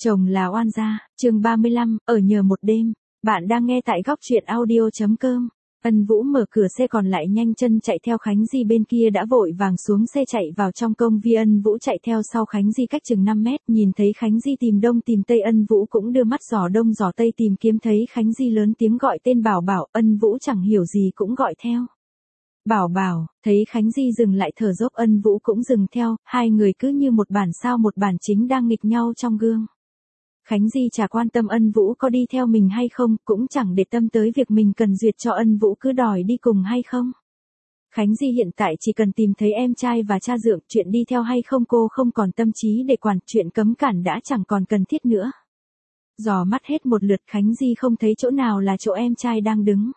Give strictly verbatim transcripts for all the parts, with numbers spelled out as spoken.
Chồng là oan gia, chương ba mươi lăm, ở nhờ một đêm. Bạn đang nghe tại góc truyện audio chấm com. Ân Vũ mở cửa xe còn lại nhanh chân chạy theo. Khánh Di bên kia đã vội vàng xuống xe chạy vào trong công viên. Ân Vũ chạy theo sau Khánh Di cách chừng năm mét, nhìn thấy Khánh Di tìm đông tìm tây, Ân Vũ cũng đưa mắt dò đông dò tây tìm kiếm, thấy Khánh Di lớn tiếng gọi tên Bảo Bảo, Ân Vũ chẳng hiểu gì cũng gọi theo. Bảo Bảo, thấy Khánh Di dừng lại thở dốc, Ân Vũ cũng dừng theo, hai người cứ như một bản sao một bản chính đang nghịch nhau trong gương. Khánh Di chả quan tâm Ân Vũ có đi theo mình hay không, cũng chẳng để tâm tới việc mình cần duyệt cho Ân Vũ cứ đòi đi cùng hay không. Khánh Di hiện tại chỉ cần tìm thấy em trai và cha dượng, chuyện đi theo hay không cô không còn tâm trí để quản, chuyện cấm cản đã chẳng còn cần thiết nữa. Dò mắt hết một lượt, Khánh Di không thấy chỗ nào là chỗ em trai đang đứng.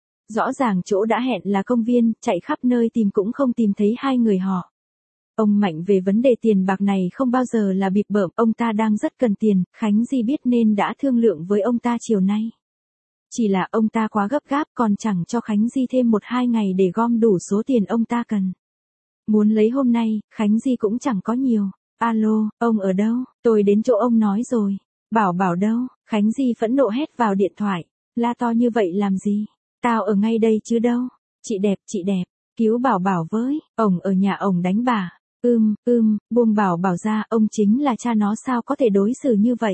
Rõ ràng chỗ đã hẹn là công viên, chạy khắp nơi tìm cũng không tìm thấy hai người họ. Ông Mạnh về vấn đề tiền bạc này không bao giờ là bịp bợm, ông ta đang rất cần tiền, Khánh Di biết nên đã thương lượng với ông ta chiều nay. Chỉ là ông ta quá gấp gáp, còn chẳng cho Khánh Di thêm một hai ngày để gom đủ số tiền ông ta cần. Muốn lấy hôm nay, Khánh Di cũng chẳng có nhiều. Alo, ông ở đâu? Tôi đến chỗ ông nói rồi. Bảo Bảo đâu? Khánh Di phẫn nộ hét vào điện thoại. La to như vậy làm gì? Tao ở ngay đây chứ đâu. Chị đẹp, chị đẹp, cứu Bảo Bảo với, ổng ở nhà ổng đánh bà. Ưm, ưm, buông Bảo Bảo ra, ông chính là cha nó sao có thể đối xử như vậy.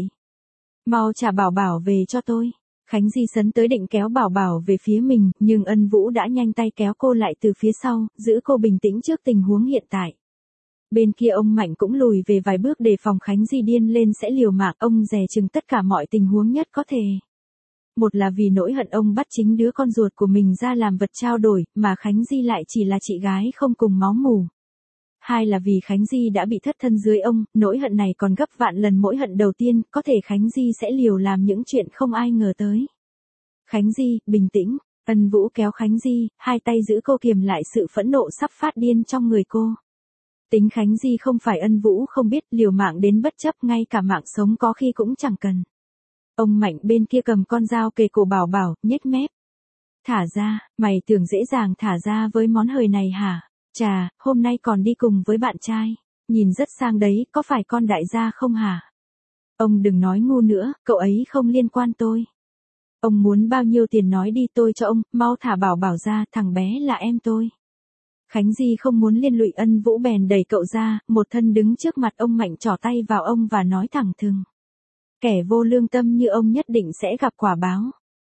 Mau trả Bảo Bảo về cho tôi. Khánh Di sấn tới định kéo Bảo Bảo về phía mình, nhưng Ân Vũ đã nhanh tay kéo cô lại từ phía sau, giữ cô bình tĩnh trước tình huống hiện tại. Bên kia ông Mạnh cũng lùi về vài bước đề phòng Khánh Di điên lên sẽ liều mạng, ông dè chừng tất cả mọi tình huống nhất có thể. Một là vì nỗi hận ông bắt chính đứa con ruột của mình ra làm vật trao đổi, mà Khánh Di lại chỉ là chị gái không cùng máu mủ. Hai là vì Khánh Di đã bị thất thân dưới ông, nỗi hận này còn gấp vạn lần mỗi hận đầu tiên, có thể Khánh Di sẽ liều làm những chuyện không ai ngờ tới. Khánh Di, bình tĩnh, Ân Vũ kéo Khánh Di, hai tay giữ cô kiềm lại sự phẫn nộ sắp phát điên trong người cô. Tính Khánh Di không phải Ân Vũ không biết, liều mạng đến bất chấp, ngay cả mạng sống có khi cũng chẳng cần. Ông Mạnh bên kia cầm con dao kề cổ Bảo Bảo, nhếch mép. Thả ra, mày tưởng dễ dàng thả ra với món hời này hả? Chà, hôm nay còn đi cùng với bạn trai. Nhìn rất sang đấy, có phải con đại gia không hả? Ông đừng nói ngu nữa, cậu ấy không liên quan tôi. Ông muốn bao nhiêu tiền nói đi tôi cho ông, mau thả Bảo Bảo ra, thằng bé là em tôi. Khánh Di không muốn liên lụy Ân Vũ bèn đẩy cậu ra, một thân đứng trước mặt ông Mạnh trỏ tay vào ông và nói thẳng thừng. Kẻ vô lương tâm như ông nhất định sẽ gặp quả báo.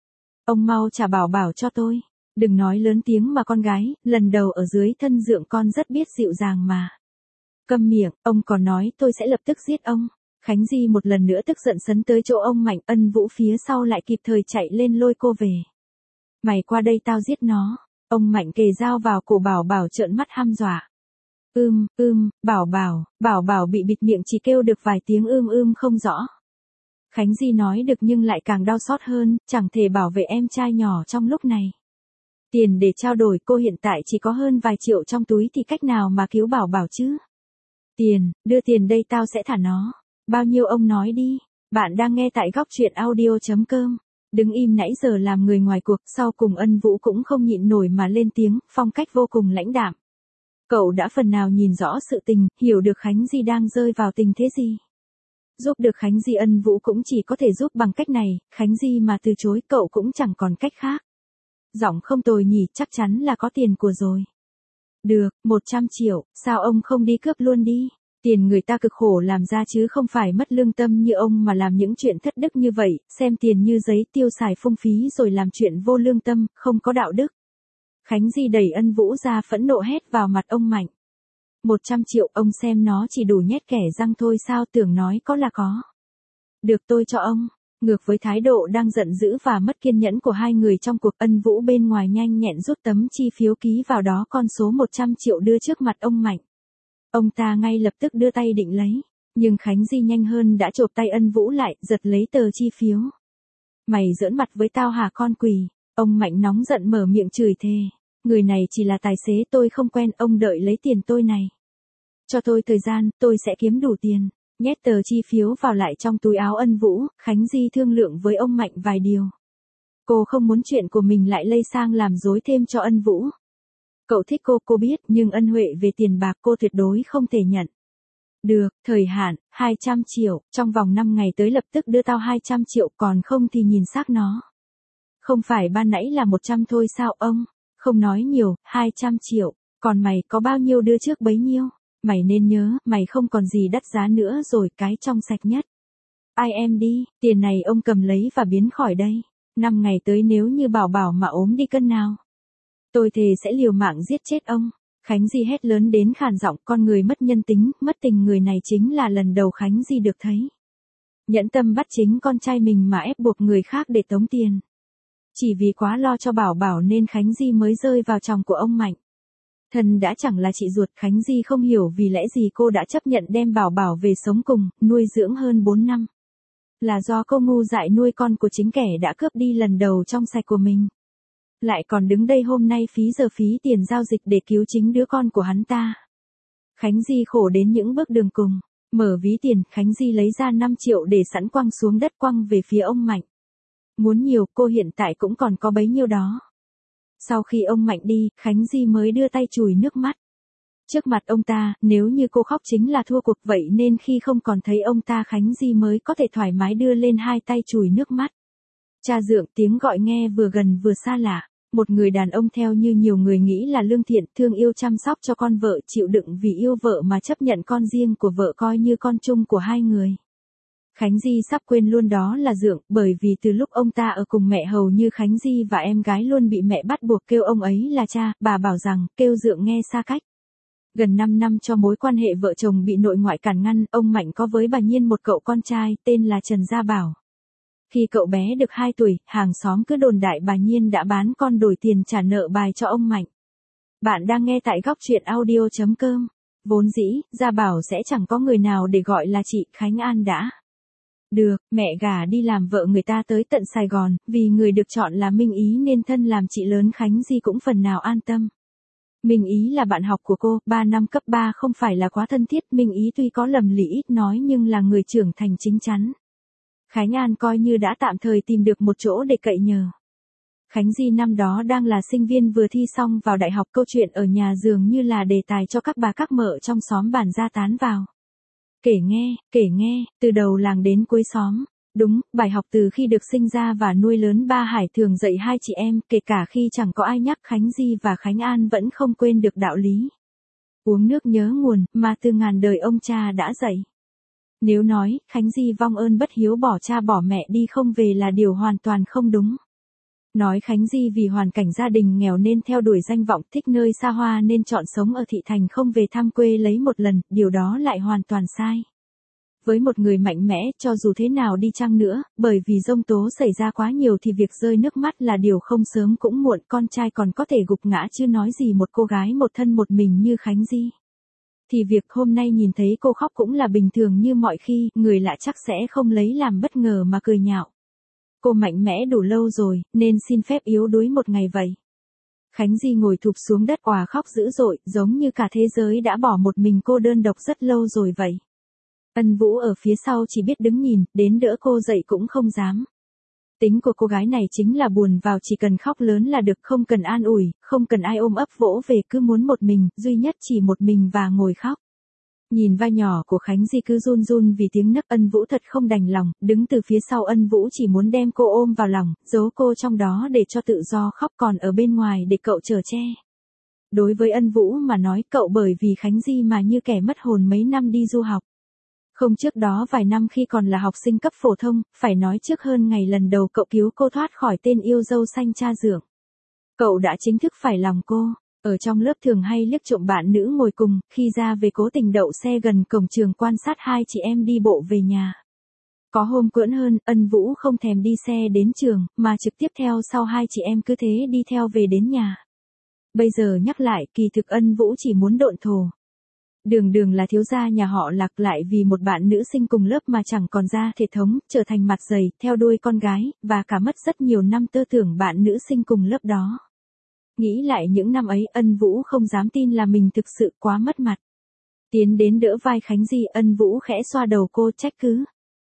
Ông mau trả Bảo Bảo cho tôi. Đừng nói lớn tiếng mà con gái, lần đầu ở dưới thân dượng con rất biết dịu dàng mà. Câm miệng, ông còn nói tôi sẽ lập tức giết ông. Khánh Di một lần nữa tức giận sấn tới chỗ ông Mạnh, Ân Vũ phía sau lại kịp thời chạy lên lôi cô về. Mày qua đây tao giết nó. Ông Mạnh kề dao vào cổ Bảo Bảo trợn mắt hăm dọa. Ưm, ưm, Bảo Bảo, Bảo Bảo bị bịt miệng chỉ kêu được vài tiếng ưm ưm không rõ. Khánh Di nói được nhưng lại càng đau xót hơn, chẳng thể bảo vệ em trai nhỏ trong lúc này. Tiền để trao đổi, cô hiện tại chỉ có hơn vài triệu trong túi thì cách nào mà cứu Bảo Bảo chứ? Tiền, đưa tiền đây tao sẽ thả nó. Bao nhiêu ông nói đi. Bạn đang nghe tại góc truyện audio chấm com. Đứng im nãy giờ làm người ngoài cuộc, sau cùng Ân Vũ cũng không nhịn nổi mà lên tiếng, phong cách vô cùng lãnh đạm. Cậu đã phần nào nhìn rõ sự tình, hiểu được Khánh Di đang rơi vào tình thế gì. Giúp được Khánh Di, Ân Vũ cũng chỉ có thể giúp bằng cách này, Khánh Di mà từ chối cậu cũng chẳng còn cách khác. Giọng không tồi nhỉ, chắc chắn là có tiền của rồi. Được, một trăm triệu, sao ông không đi cướp luôn đi? Tiền người ta cực khổ làm ra chứ không phải mất lương tâm như ông mà làm những chuyện thất đức như vậy, xem tiền như giấy tiêu xài phung phí rồi làm chuyện vô lương tâm, không có đạo đức. Khánh Di đẩy Ân Vũ ra phẫn nộ hét vào mặt ông Mạnh. Một trăm triệu, ông xem nó chỉ đủ nhét kẻ răng thôi sao, tưởng nói có là có. Được tôi cho ông. Ngược với thái độ đang giận dữ và mất kiên nhẫn của hai người trong cuộc, Ân Vũ bên ngoài nhanh nhẹn rút tấm chi phiếu ký vào đó con số một trăm triệu đưa trước mặt ông Mạnh. Ông ta ngay lập tức đưa tay định lấy, nhưng Khánh Di nhanh hơn đã chộp tay Ân Vũ lại, giật lấy tờ chi phiếu. Mày giỡn mặt với tao hả con quỷ? Ông Mạnh nóng giận mở miệng chửi thề. Người này chỉ là tài xế tôi không quen, ông đợi lấy tiền tôi này. Cho tôi thời gian, tôi sẽ kiếm đủ tiền. Nhét tờ chi phiếu vào lại trong túi áo Ân Vũ, Khánh Di thương lượng với ông Mạnh vài điều. Cô không muốn chuyện của mình lại lây sang làm rối thêm cho Ân Vũ. Cậu thích cô, cô biết, nhưng ân huệ về tiền bạc cô tuyệt đối không thể nhận. Được, thời hạn, hai trăm triệu, trong vòng năm ngày tới lập tức đưa tao hai trăm triệu, còn không thì nhìn xác nó. Không phải ban nãy là một trăm thôi sao ông? Không nói nhiều, hai trăm triệu, còn mày có bao nhiêu đưa trước bấy nhiêu? Mày nên nhớ, mày không còn gì đắt giá nữa rồi, cái trong sạch nhất. Ai em đi, tiền này ông cầm lấy và biến khỏi đây. Năm ngày tới nếu như bảo bảo mà ốm đi cân nào. Tôi thề sẽ liều mạng giết chết ông. Khánh Di hét lớn đến khàn giọng, con người mất nhân tính, mất tình người này chính là lần đầu Khánh Di được thấy. Nhẫn tâm bắt chính con trai mình mà ép buộc người khác để tống tiền. Chỉ vì quá lo cho bảo bảo nên Khánh Di mới rơi vào chòng của ông Mạnh. Thân đã chẳng là chị ruột, Khánh Di không hiểu vì lẽ gì cô đã chấp nhận đem bảo bảo về sống cùng, nuôi dưỡng hơn bốn năm. Là do cô ngu dại nuôi con của chính kẻ đã cướp đi lần đầu trong sạch của mình. Lại còn đứng đây hôm nay phí giờ phí tiền giao dịch để cứu chính đứa con của hắn ta. Khánh Di khổ đến những bước đường cùng. Mở ví tiền, Khánh Di lấy ra năm triệu để sẵn quăng xuống đất, quăng về phía ông Mạnh. Muốn nhiều, cô hiện tại cũng còn có bấy nhiêu đó. Sau khi ông Mạnh đi, Khánh Di mới đưa tay chùi nước mắt. Trước mặt ông ta, nếu như cô khóc chính là thua cuộc, vậy nên khi không còn thấy ông ta Khánh Di mới có thể thoải mái đưa lên hai tay chùi nước mắt. Cha dượng, tiếng gọi nghe vừa gần vừa xa lạ. Một người đàn ông theo như nhiều người nghĩ là lương thiện, thương yêu chăm sóc cho con vợ, chịu đựng vì yêu vợ mà chấp nhận con riêng của vợ coi như con chung của hai người. Khánh Di sắp quên luôn đó là dượng, bởi vì từ lúc ông ta ở cùng mẹ hầu như Khánh Di và em gái luôn bị mẹ bắt buộc kêu ông ấy là cha, bà bảo rằng kêu dượng nghe xa cách. Gần năm năm cho mối quan hệ vợ chồng bị nội ngoại cản ngăn, ông Mạnh có với bà Nhiên một cậu con trai tên là Trần Gia Bảo. Khi cậu bé được hai tuổi, hàng xóm cứ đồn đại bà Nhiên đã bán con đổi tiền trả nợ bài cho ông Mạnh. Bạn đang nghe tại góc truyện audio chấm com. Vốn dĩ, Gia Bảo sẽ chẳng có người nào để gọi là chị, Khánh An đã. Được, mẹ gả đi làm vợ người ta tới tận Sài Gòn, vì người được chọn là Minh Ý nên thân làm chị lớn Khánh Di cũng phần nào an tâm. Minh Ý là bạn học của cô, ba năm cấp ba không phải là quá thân thiết, Minh Ý tuy có lầm lì ít nói nhưng là người trưởng thành chính chắn. Khánh An coi như đã tạm thời tìm được một chỗ để cậy nhờ. Khánh Di năm đó đang là sinh viên vừa thi xong vào đại học, câu chuyện ở nhà dường như là đề tài cho các bà các mợ trong xóm bàn ra tán vào. Kể nghe, kể nghe, từ đầu làng đến cuối xóm. Đúng, bài học từ khi được sinh ra và nuôi lớn ba Hải thường dạy hai chị em, kể cả khi chẳng có ai nhắc, Khánh Di và Khánh An vẫn không quên được đạo lý. Uống nước nhớ nguồn, mà từ ngàn đời ông cha đã dạy. Nếu nói, Khánh Di vong ơn bất hiếu bỏ cha bỏ mẹ đi không về là điều hoàn toàn không đúng. Nói Khánh Di vì hoàn cảnh gia đình nghèo nên theo đuổi danh vọng, thích nơi xa hoa nên chọn sống ở thị thành không về thăm quê lấy một lần, điều đó lại hoàn toàn sai. Với một người mạnh mẽ, cho dù thế nào đi chăng nữa, bởi vì giông tố xảy ra quá nhiều thì việc rơi nước mắt là điều không sớm cũng muộn, con trai còn có thể gục ngã chứ nói gì một cô gái một thân một mình như Khánh Di. Thì việc hôm nay nhìn thấy cô khóc cũng là bình thường như mọi khi, người lạ chắc sẽ không lấy làm bất ngờ mà cười nhạo. Cô mạnh mẽ đủ lâu rồi, nên xin phép yếu đuối một ngày vậy. Khánh Di ngồi thụp xuống đất òa khóc dữ dội, giống như cả thế giới đã bỏ một mình cô đơn độc rất lâu rồi vậy. Ân Vũ ở phía sau chỉ biết đứng nhìn, đến đỡ cô dậy cũng không dám. Tính của cô gái này chính là buồn vào chỉ cần khóc lớn là được, không cần an ủi, không cần ai ôm ấp vỗ về, cứ muốn một mình, duy nhất chỉ một mình và ngồi khóc. Nhìn vai nhỏ của Khánh Di cứ run run vì tiếng nấc, Ân Vũ thật không đành lòng, đứng từ phía sau Ân Vũ chỉ muốn đem cô ôm vào lòng, giấu cô trong đó để cho tự do khóc, còn ở bên ngoài để cậu chở che. Đối với Ân Vũ mà nói, cậu bởi vì Khánh Di mà như kẻ mất hồn mấy năm đi du học. Không, trước đó vài năm khi còn là học sinh cấp phổ thông, phải nói trước hơn ngày lần đầu cậu cứu cô thoát khỏi tên yêu dâu xanh cha dượng. Cậu đã chính thức phải lòng cô. Ở trong lớp thường hay liếc trộm bạn nữ ngồi cùng, khi ra về cố tình đậu xe gần cổng trường quan sát hai chị em đi bộ về nhà. Có hôm cưỡn hơn, Ân Vũ không thèm đi xe đến trường, mà trực tiếp theo sau hai chị em cứ thế đi theo về đến nhà. Bây giờ nhắc lại, kỳ thực Ân Vũ chỉ muốn độn thổ. Đường đường là thiếu gia nhà họ Lạc, lại vì một bạn nữ sinh cùng lớp mà chẳng còn ra thể thống, trở thành mặt dày, theo đuôi con gái, và cả mất rất nhiều năm tư tưởng bạn nữ sinh cùng lớp đó. Nghĩ lại những năm ấy, Ân Vũ không dám tin là mình thực sự quá mất mặt. Tiến đến đỡ vai Khánh Di, Ân Vũ khẽ xoa đầu cô, trách cứ.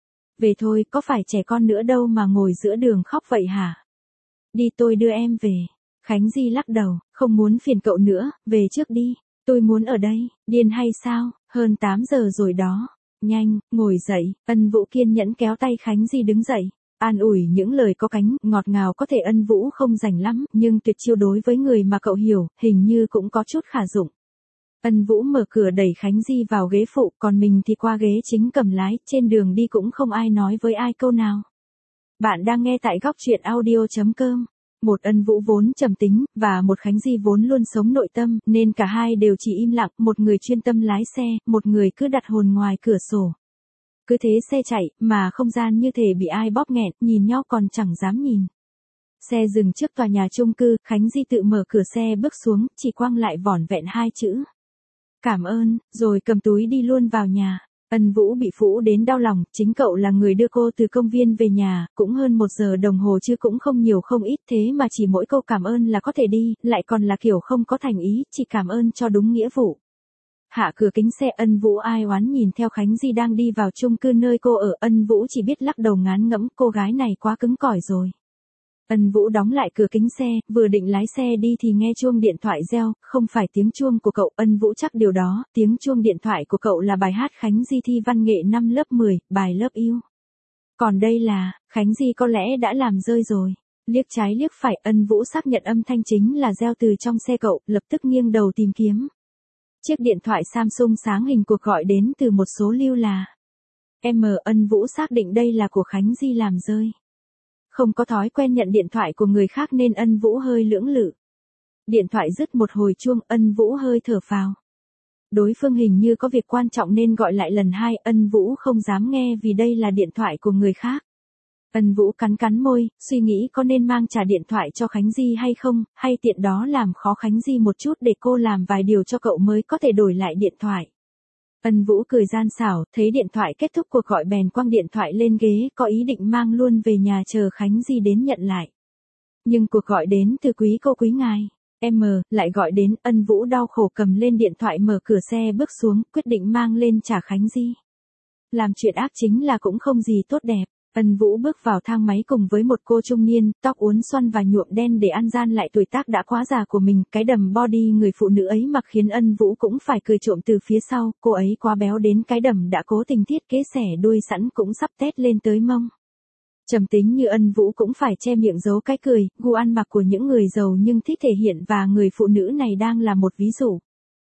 Về thôi, có phải trẻ con nữa đâu mà ngồi giữa đường khóc vậy hả? Đi, tôi đưa em về. Khánh Di lắc đầu, không muốn phiền cậu nữa, về trước đi. Tôi muốn ở đây, điên hay sao, Hơn tám giờ rồi đó. Nhanh, ngồi dậy. Ân Vũ kiên nhẫn kéo tay Khánh Di đứng dậy. An ủi những lời có cánh, ngọt ngào có thể Ân Vũ không rành lắm, nhưng tuyệt chiêu đối với người mà cậu hiểu, hình như cũng có chút khả dụng. Ân Vũ mở cửa đẩy Khánh Di vào ghế phụ, còn mình thì qua ghế chính cầm lái, trên đường đi cũng không ai nói với ai câu nào. Bạn đang nghe tại góc truyện audio chấm com. Một Ân Vũ vốn trầm tính, và một Khánh Di vốn luôn sống nội tâm, nên cả hai đều chỉ im lặng, một người chuyên tâm lái xe, một người cứ đặt hồn ngoài cửa sổ. Cứ thế xe chạy, mà không gian như thể bị ai bóp nghẹn, nhìn nhau còn chẳng dám nhìn. Xe dừng trước tòa nhà chung cư, Khánh Di tự mở cửa xe bước xuống, chỉ quăng lại vỏn vẹn hai chữ. Cảm ơn, rồi cầm túi đi luôn vào nhà. Ân Vũ bị phũ đến đau lòng, chính cậu là người đưa cô từ công viên về nhà, cũng hơn một giờ đồng hồ chứ cũng không nhiều không ít, thế mà chỉ mỗi câu cảm ơn là có thể đi, lại còn là kiểu không có thành ý, chỉ cảm ơn cho đúng nghĩa vụ. Hạ cửa kính xe, Ân Vũ ai oán nhìn theo Khánh Di đang đi vào chung cư nơi cô ở, Ân Vũ chỉ biết lắc đầu ngán ngẫm, cô gái này quá cứng cỏi rồi. Ân Vũ đóng lại cửa kính xe, vừa định lái xe đi thì nghe chuông điện thoại reo, không phải tiếng chuông của cậu, Ân Vũ chắc điều đó, tiếng chuông điện thoại của cậu là bài hát Khánh Di thi văn nghệ năm lớp mười, bài Love You. Còn đây là, Khánh Di có lẽ đã làm rơi rồi. Liếc trái liếc phải, Ân Vũ xác nhận âm thanh chính là reo từ trong xe cậu, lập tức nghiêng đầu tìm kiếm. Chiếc điện thoại Samsung sáng hình cuộc gọi đến từ một số lưu là M. Ân Vũ xác định đây là của Khánh Di làm rơi. Không có thói quen nhận điện thoại của người khác nên Ân Vũ hơi lưỡng lự. Điện thoại dứt một hồi chuông, Ân Vũ hơi thở phào. Đối phương hình như có việc quan trọng nên gọi lại lần hai, Ân Vũ không dám nghe vì đây là điện thoại của người khác. Ân Vũ cắn cắn môi, suy nghĩ có nên mang trả điện thoại cho Khánh Di hay không, hay tiện đó làm khó Khánh Di một chút để cô làm vài điều cho cậu mới có thể đổi lại điện thoại. Ân Vũ cười gian xảo, thấy điện thoại kết thúc cuộc gọi bèn quăng điện thoại lên ghế, có ý định mang luôn về nhà chờ Khánh Di đến nhận lại. Nhưng cuộc gọi đến từ quý cô quý ngài. M. lại gọi đến, Ân Vũ đau khổ cầm lên điện thoại mở cửa xe bước xuống, quyết định mang lên trả Khánh Di. Làm chuyện ác chính là cũng không gì tốt đẹp. Ân Vũ bước vào thang máy cùng với một cô trung niên, tóc uốn xoăn và nhuộm đen để ăn gian lại tuổi tác đã quá già của mình, cái đầm body người phụ nữ ấy mặc khiến Ân Vũ cũng phải cười trộm từ phía sau, cô ấy quá béo đến cái đầm đã cố tình thiết kế xẻ đuôi sẵn cũng sắp tét lên tới mông. Trầm tính như Ân Vũ cũng phải che miệng giấu cái cười, gu ăn mặc của những người giàu nhưng thích thể hiện và người phụ nữ này đang là một ví dụ.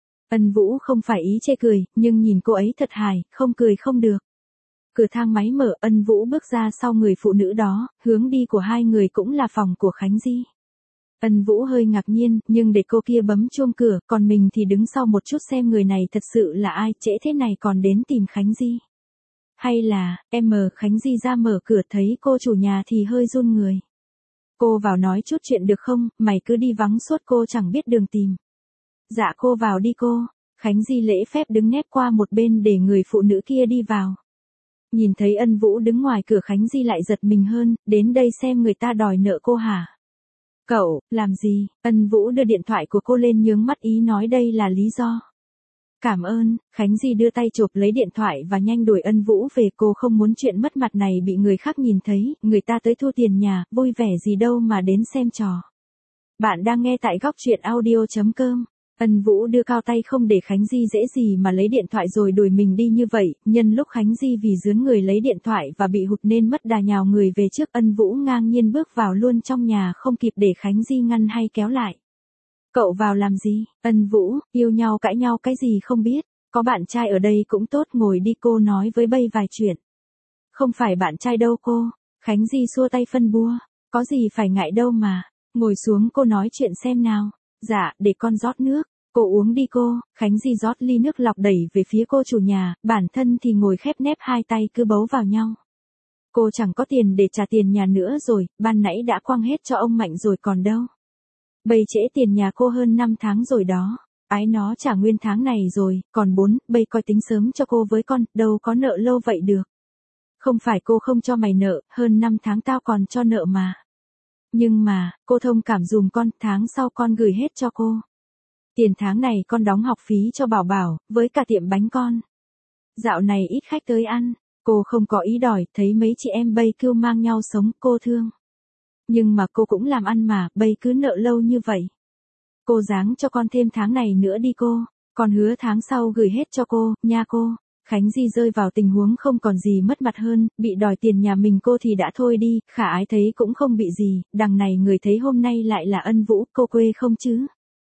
Ân Vũ không phải ý chê cười, nhưng nhìn cô ấy thật hài, không cười không được. Cửa thang máy mở, Ân Vũ bước ra sau người phụ nữ đó, hướng đi của hai người cũng là phòng của Khánh Di. Ân Vũ hơi ngạc nhiên, nhưng để cô kia bấm chuông cửa, còn mình thì đứng sau một chút xem người này thật sự là ai, trễ thế này còn đến tìm Khánh Di. Hay là, M. Khánh Di ra mở cửa thấy cô chủ nhà thì hơi run người. Cô vào nói chút chuyện được không, mày cứ đi vắng suốt cô chẳng biết đường tìm. Dạ cô vào đi cô. Khánh Di lễ phép đứng nép qua một bên để người phụ nữ kia đi vào. Nhìn thấy Ân Vũ đứng ngoài cửa, Khánh Di lại giật mình hơn, đến đây xem người ta đòi nợ cô hả? Cậu, làm gì? Ân Vũ đưa điện thoại của cô lên nhướng mắt ý nói đây là lý do. Cảm ơn, Khánh Di đưa tay chộp lấy điện thoại và nhanh đuổi Ân Vũ về, cô không muốn chuyện mất mặt này bị người khác nhìn thấy, người ta tới thu tiền nhà, vui vẻ gì đâu mà đến xem trò. Bạn đang nghe tại góc truyện audio chấm com. Ân Vũ đưa cao tay không để Khánh Di dễ gì mà lấy điện thoại rồi đuổi mình đi như vậy, nhân lúc Khánh Di vì dướn người lấy điện thoại và bị hụt nên mất đà nhào người về trước, Ân Vũ ngang nhiên bước vào luôn trong nhà không kịp để Khánh Di ngăn hay kéo lại. Cậu vào làm gì? Ân Vũ, yêu nhau cãi nhau cái gì không biết, có bạn trai ở đây cũng tốt, ngồi đi cô nói với bây vài chuyện. Không phải bạn trai đâu cô, Khánh Di xua tay phân bua, có gì phải ngại đâu mà, ngồi xuống cô nói chuyện xem nào. Dạ, để con rót nước, cô uống đi cô. Khánh Di rót ly nước lọc đẩy về phía cô chủ nhà, bản thân thì ngồi khép nép hai tay cứ bấu vào nhau. Cô chẳng có tiền để trả tiền nhà nữa rồi, ban nãy đã quăng hết cho ông Mạnh rồi còn đâu. Bây trễ tiền nhà cô hơn năm tháng rồi đó, ái nó trả nguyên tháng này rồi, còn bốn, bây coi tính sớm cho cô với con, đâu có nợ lâu vậy được. Không phải cô không cho mày nợ, hơn năm tháng tao còn cho nợ mà. Nhưng mà, cô thông cảm dùm con, tháng sau con gửi hết cho cô. Tiền tháng này con đóng học phí cho Bảo Bảo, với cả tiệm bánh con. Dạo này ít khách tới ăn, cô không có ý đòi, thấy mấy chị em bây kêu mang nhau sống, cô thương. Nhưng mà cô cũng làm ăn mà, bây cứ nợ lâu như vậy. Cô ráng cho con thêm tháng này nữa đi cô. Con hứa tháng sau gửi hết cho cô, nha cô. Khánh Di rơi vào tình huống không còn gì mất mặt hơn, bị đòi tiền nhà mình cô thì đã thôi đi, Khả Ái thấy cũng không bị gì, đằng này người thấy hôm nay lại là Ân Vũ, cô quê không chứ?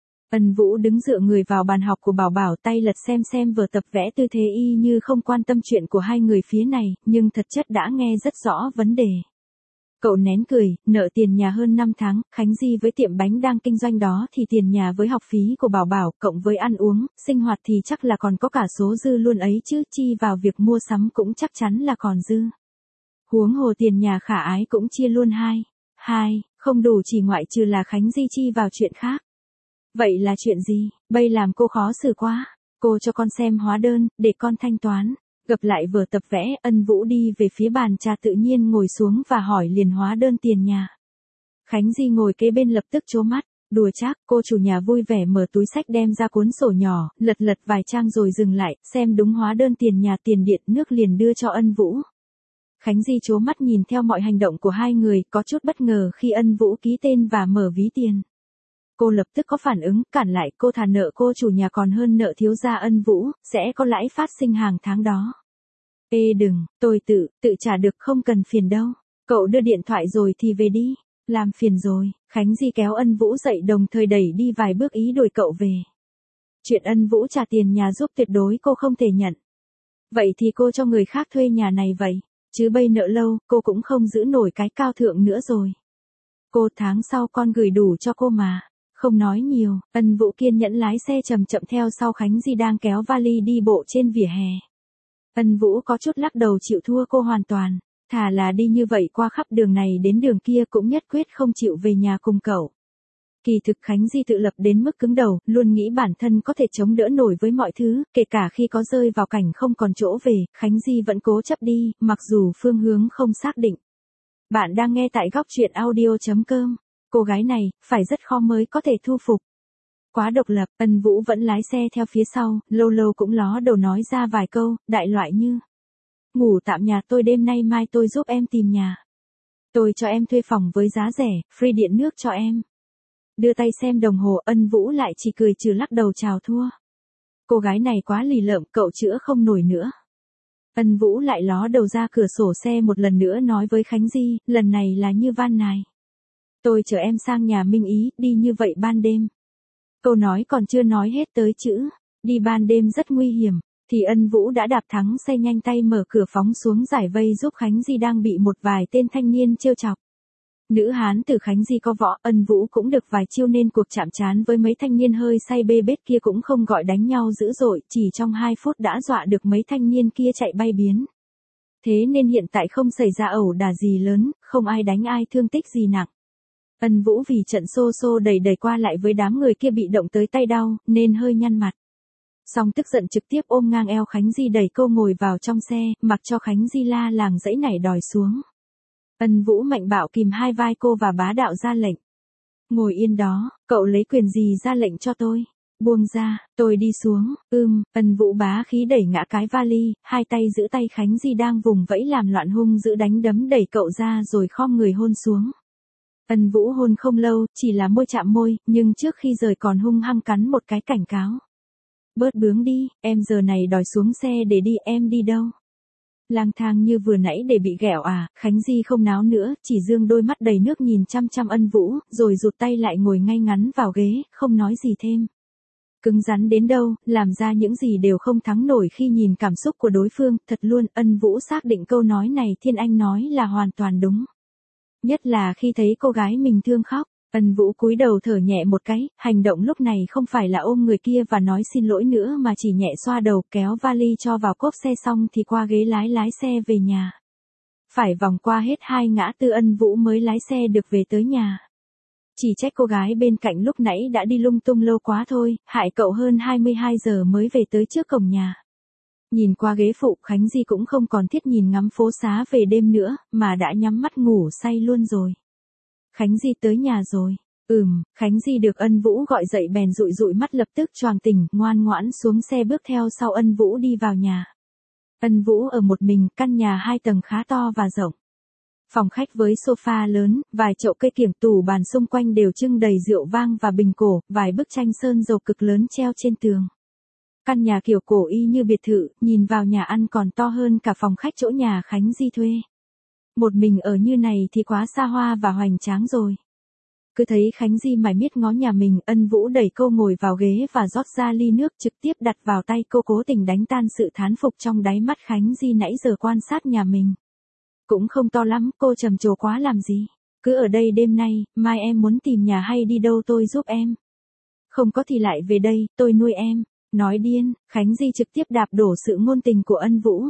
Ân Vũ đứng dựa người vào bàn học của Bảo Bảo, tay lật xem xem vở tập vẽ, tư thế y như không quan tâm chuyện của hai người phía này, nhưng thật chất đã nghe rất rõ vấn đề. Cậu nén cười, nợ tiền nhà hơn năm tháng, Khánh Di với tiệm bánh đang kinh doanh đó thì tiền nhà với học phí của Bảo Bảo, cộng với ăn uống, sinh hoạt thì chắc là còn có cả số dư luôn ấy chứ, chi vào việc mua sắm cũng chắc chắn là còn dư. Huống hồ tiền nhà Khả Ái cũng chia luôn hai. Hai, không đủ chỉ ngoại trừ là Khánh Di chi vào chuyện khác. Vậy là chuyện gì? Bây làm cô khó xử quá. Cô cho con xem hóa đơn, để con thanh toán. Gập lại vở tập vẽ, Ân Vũ đi về phía bàn trà tự nhiên ngồi xuống và hỏi liền hóa đơn tiền nhà. Khánh Di ngồi kế bên lập tức trố mắt. Đùa chắc, cô chủ nhà vui vẻ mở túi xách đem ra cuốn sổ nhỏ, lật lật vài trang rồi dừng lại, xem đúng hóa đơn tiền nhà, tiền điện nước liền đưa cho Ân Vũ. Khánh Di trố mắt nhìn theo mọi hành động của hai người, có chút bất ngờ khi Ân Vũ ký tên và mở ví tiền. Cô lập tức có phản ứng, cản lại, cô thà nợ cô chủ nhà còn hơn nợ thiếu gia Ân Vũ, sẽ có lãi phát sinh hàng tháng đó. Ê đừng, tôi tự, tự trả được, không cần phiền đâu. Cậu đưa điện thoại rồi thì về đi. Làm phiền rồi. Khánh Di kéo Ân Vũ dậy đồng thời đẩy đi vài bước ý đuổi cậu về. Chuyện Ân Vũ trả tiền nhà giúp tuyệt đối cô không thể nhận. Vậy thì cô cho người khác thuê nhà này vậy. Chứ bây nợ lâu, cô cũng không giữ nổi cái cao thượng nữa rồi. Cô tháng sau con gửi đủ cho cô mà. Không nói nhiều, Ân Vũ kiên nhẫn lái xe chậm chậm theo sau Khánh Di đang kéo vali đi bộ trên vỉa hè. Ân Vũ có chút lắc đầu chịu thua cô hoàn toàn. Thà là đi như vậy qua khắp đường này đến đường kia cũng nhất quyết không chịu về nhà cùng cậu. Kỳ thực Khánh Di tự lập đến mức cứng đầu, luôn nghĩ bản thân có thể chống đỡ nổi với mọi thứ, kể cả khi có rơi vào cảnh không còn chỗ về, Khánh Di vẫn cố chấp đi, mặc dù phương hướng không xác định. Bạn đang nghe tại góc truyện audio chấm com. Cô gái này, phải rất khó mới có thể thu phục. Quá độc lập, Ân Vũ vẫn lái xe theo phía sau, lâu lâu cũng ló đầu nói ra vài câu, đại loại như. Ngủ tạm nhà tôi đêm nay, mai tôi giúp em tìm nhà. Tôi cho em thuê phòng với giá rẻ, free điện nước cho em. Đưa tay xem đồng hồ, Ân Vũ lại chỉ cười trừ lắc đầu chào thua. Cô gái này quá lì lợm, cậu chữa không nổi nữa. Ân Vũ lại ló đầu ra cửa sổ xe một lần nữa nói với Khánh Di, lần này là như van nài. Tôi chở em sang nhà Minh Ý, đi như vậy ban đêm. Câu nói còn chưa nói hết tới chữ, đi ban đêm rất nguy hiểm, thì Ân Vũ đã đạp thắng xe nhanh tay mở cửa phóng xuống giải vây giúp Khánh Di đang bị một vài tên thanh niên trêu chọc. Nữ hán từ Khánh Di có võ, Ân Vũ cũng được vài chiêu nên cuộc chạm trán với mấy thanh niên hơi say bê bết kia cũng không gọi đánh nhau dữ dội, chỉ trong hai phút đã dọa được mấy thanh niên kia chạy bay biến. Thế nên hiện tại không xảy ra ẩu đả gì lớn, không ai đánh ai thương tích gì nặng. Ân Vũ vì trận xô xô đẩy đẩy qua lại với đám người kia bị động tới tay đau, nên hơi nhăn mặt. Xong tức giận trực tiếp ôm ngang eo Khánh Di đẩy cô ngồi vào trong xe, mặc cho Khánh Di la làng dãy nảy đòi xuống. Ân Vũ mạnh bạo kìm hai vai cô và bá đạo ra lệnh. Ngồi yên đó, cậu lấy quyền gì ra lệnh cho tôi? Buông ra, tôi đi xuống, ưm, Ân Vũ bá khí đẩy ngã cái vali, hai tay giữ tay Khánh Di đang vùng vẫy làm loạn hung giữ đánh đấm đẩy cậu ra rồi khom người hôn xuống. Ân Vũ hôn không lâu, chỉ là môi chạm môi, nhưng trước khi rời còn hung hăng cắn một cái cảnh cáo. Bớt bướng đi, em giờ này đòi xuống xe để đi, em đi đâu? Lang thang như vừa nãy để bị ghẹo à? Khánh Di không náo nữa, chỉ dương đôi mắt đầy nước nhìn chăm chăm Ân Vũ, rồi rụt tay lại ngồi ngay ngắn vào ghế, không nói gì thêm. Cứng rắn đến đâu, làm ra những gì đều không thắng nổi khi nhìn cảm xúc của đối phương, thật luôn, Ân Vũ xác định câu nói này Thiên Anh nói là hoàn toàn đúng. Nhất là khi thấy cô gái mình thương khóc, Ân Vũ cúi đầu thở nhẹ một cái, hành động lúc này không phải là ôm người kia và nói xin lỗi nữa mà chỉ nhẹ xoa đầu, kéo vali cho vào cốp xe xong thì qua ghế lái lái xe về nhà. Phải vòng qua hết hai ngã tư Ân Vũ mới lái xe được về tới nhà. Chỉ trách cô gái bên cạnh lúc nãy đã đi lung tung lâu quá thôi, hại cậu hơn hai mươi hai giờ mới về tới trước cổng nhà. Nhìn qua ghế phụ, Khánh Di cũng không còn thiết nhìn ngắm phố xá về đêm nữa, mà đã nhắm mắt ngủ say luôn rồi. Khánh Di tới nhà rồi. Ừm, Khánh Di được Ân Vũ gọi dậy bèn dụi dụi mắt lập tức choàng tỉnh, ngoan ngoãn xuống xe bước theo sau Ân Vũ đi vào nhà. Ân Vũ ở một mình, căn nhà hai tầng khá to và rộng. Phòng khách với sofa lớn, vài chậu cây kiểng, tủ bàn xung quanh đều trưng đầy rượu vang và bình cổ, vài bức tranh sơn dầu cực lớn treo trên tường. Căn nhà kiểu cổ y như biệt thự, nhìn vào nhà ăn còn to hơn cả phòng khách chỗ nhà Khánh Di thuê. Một mình ở như này thì quá xa hoa và hoành tráng rồi. Cứ thấy Khánh Di mải miết ngó nhà mình, Ân Vũ đẩy cô ngồi vào ghế và rót ra ly nước trực tiếp đặt vào tay cô, cố tình đánh tan sự thán phục trong đáy mắt Khánh Di nãy giờ quan sát nhà mình. Cũng không to lắm, cô trầm trồ quá làm gì. Cứ ở đây đêm nay, mai em muốn tìm nhà hay đi đâu tôi giúp em. Không có thì lại về đây, tôi nuôi em. Nói điên, Khánh Di trực tiếp đạp đổ sự ngôn tình của Ân Vũ.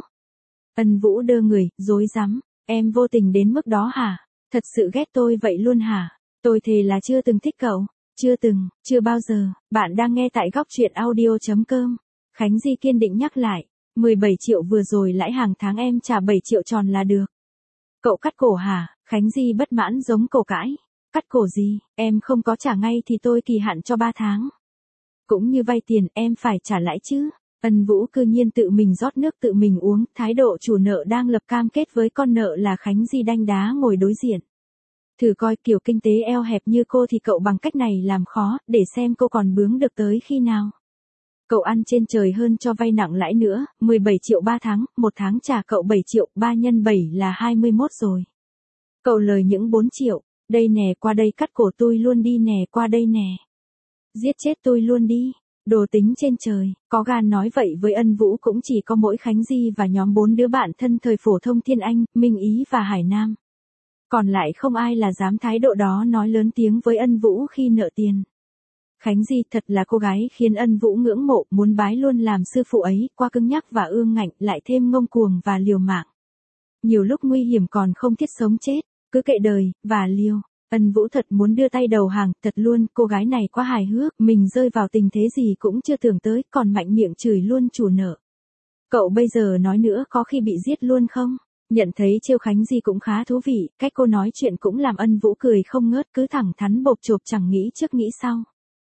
Ân Vũ đơ người, rối rắm. Em vô tình đến mức đó hả? Thật sự ghét tôi vậy luôn hả? Tôi thề là chưa từng thích cậu. Chưa từng, chưa bao giờ. Bạn đang nghe tại góc truyện audio chấm com. Khánh Di kiên định nhắc lại. mười bảy triệu vừa rồi lãi hàng tháng em trả bảy triệu tròn là được. Cậu cắt cổ hả? Khánh Di bất mãn giống cổ cãi. Cắt cổ gì? Em không có trả ngay thì tôi kỳ hạn cho ba tháng. Cũng như vay tiền em phải trả lãi chứ. Ân Vũ cư nhiên tự mình rót nước tự mình uống, thái độ chủ nợ đang lập cam kết với con nợ là Khánh Di đanh đá ngồi đối diện. Thử coi kiểu kinh tế eo hẹp như cô thì cậu bằng cách này làm khó, để xem cô còn bướng được tới khi nào. Cậu ăn trên trời hơn cho vay nặng lãi nữa, mười bảy triệu ba tháng, một tháng trả cậu bảy triệu, ba nhân bảy là hai mươi mốt rồi. Cậu lời những bốn triệu, đây nè, qua đây cắt cổ tôi luôn đi nè, qua đây nè. Giết chết tôi luôn đi. Đồ tính trên trời, có gan nói vậy với Ân Vũ cũng chỉ có mỗi Khánh Di và nhóm bốn đứa bạn thân thời phổ thông Thiên Anh, Minh Ý và Hải Nam. Còn lại không ai là dám thái độ đó nói lớn tiếng với Ân Vũ khi nợ tiền. Khánh Di thật là cô gái khiến Ân Vũ ngưỡng mộ, muốn bái luôn làm sư phụ ấy, qua cứng nhắc và ương ngạnh, lại thêm ngông cuồng và liều mạng. Nhiều lúc nguy hiểm còn không thiết sống chết, cứ kệ đời, và liều. Ân Vũ thật muốn đưa tay đầu hàng, thật luôn, cô gái này quá hài hước, mình rơi vào tình thế gì cũng chưa tưởng tới, còn mạnh miệng chửi luôn chủ nợ. Cậu bây giờ nói nữa có khi bị giết luôn không? Nhận thấy trêu Khánh Di cũng khá thú vị, cách cô nói chuyện cũng làm Ân Vũ cười không ngớt, cứ thẳng thắn bộp chộp chẳng nghĩ trước nghĩ sau.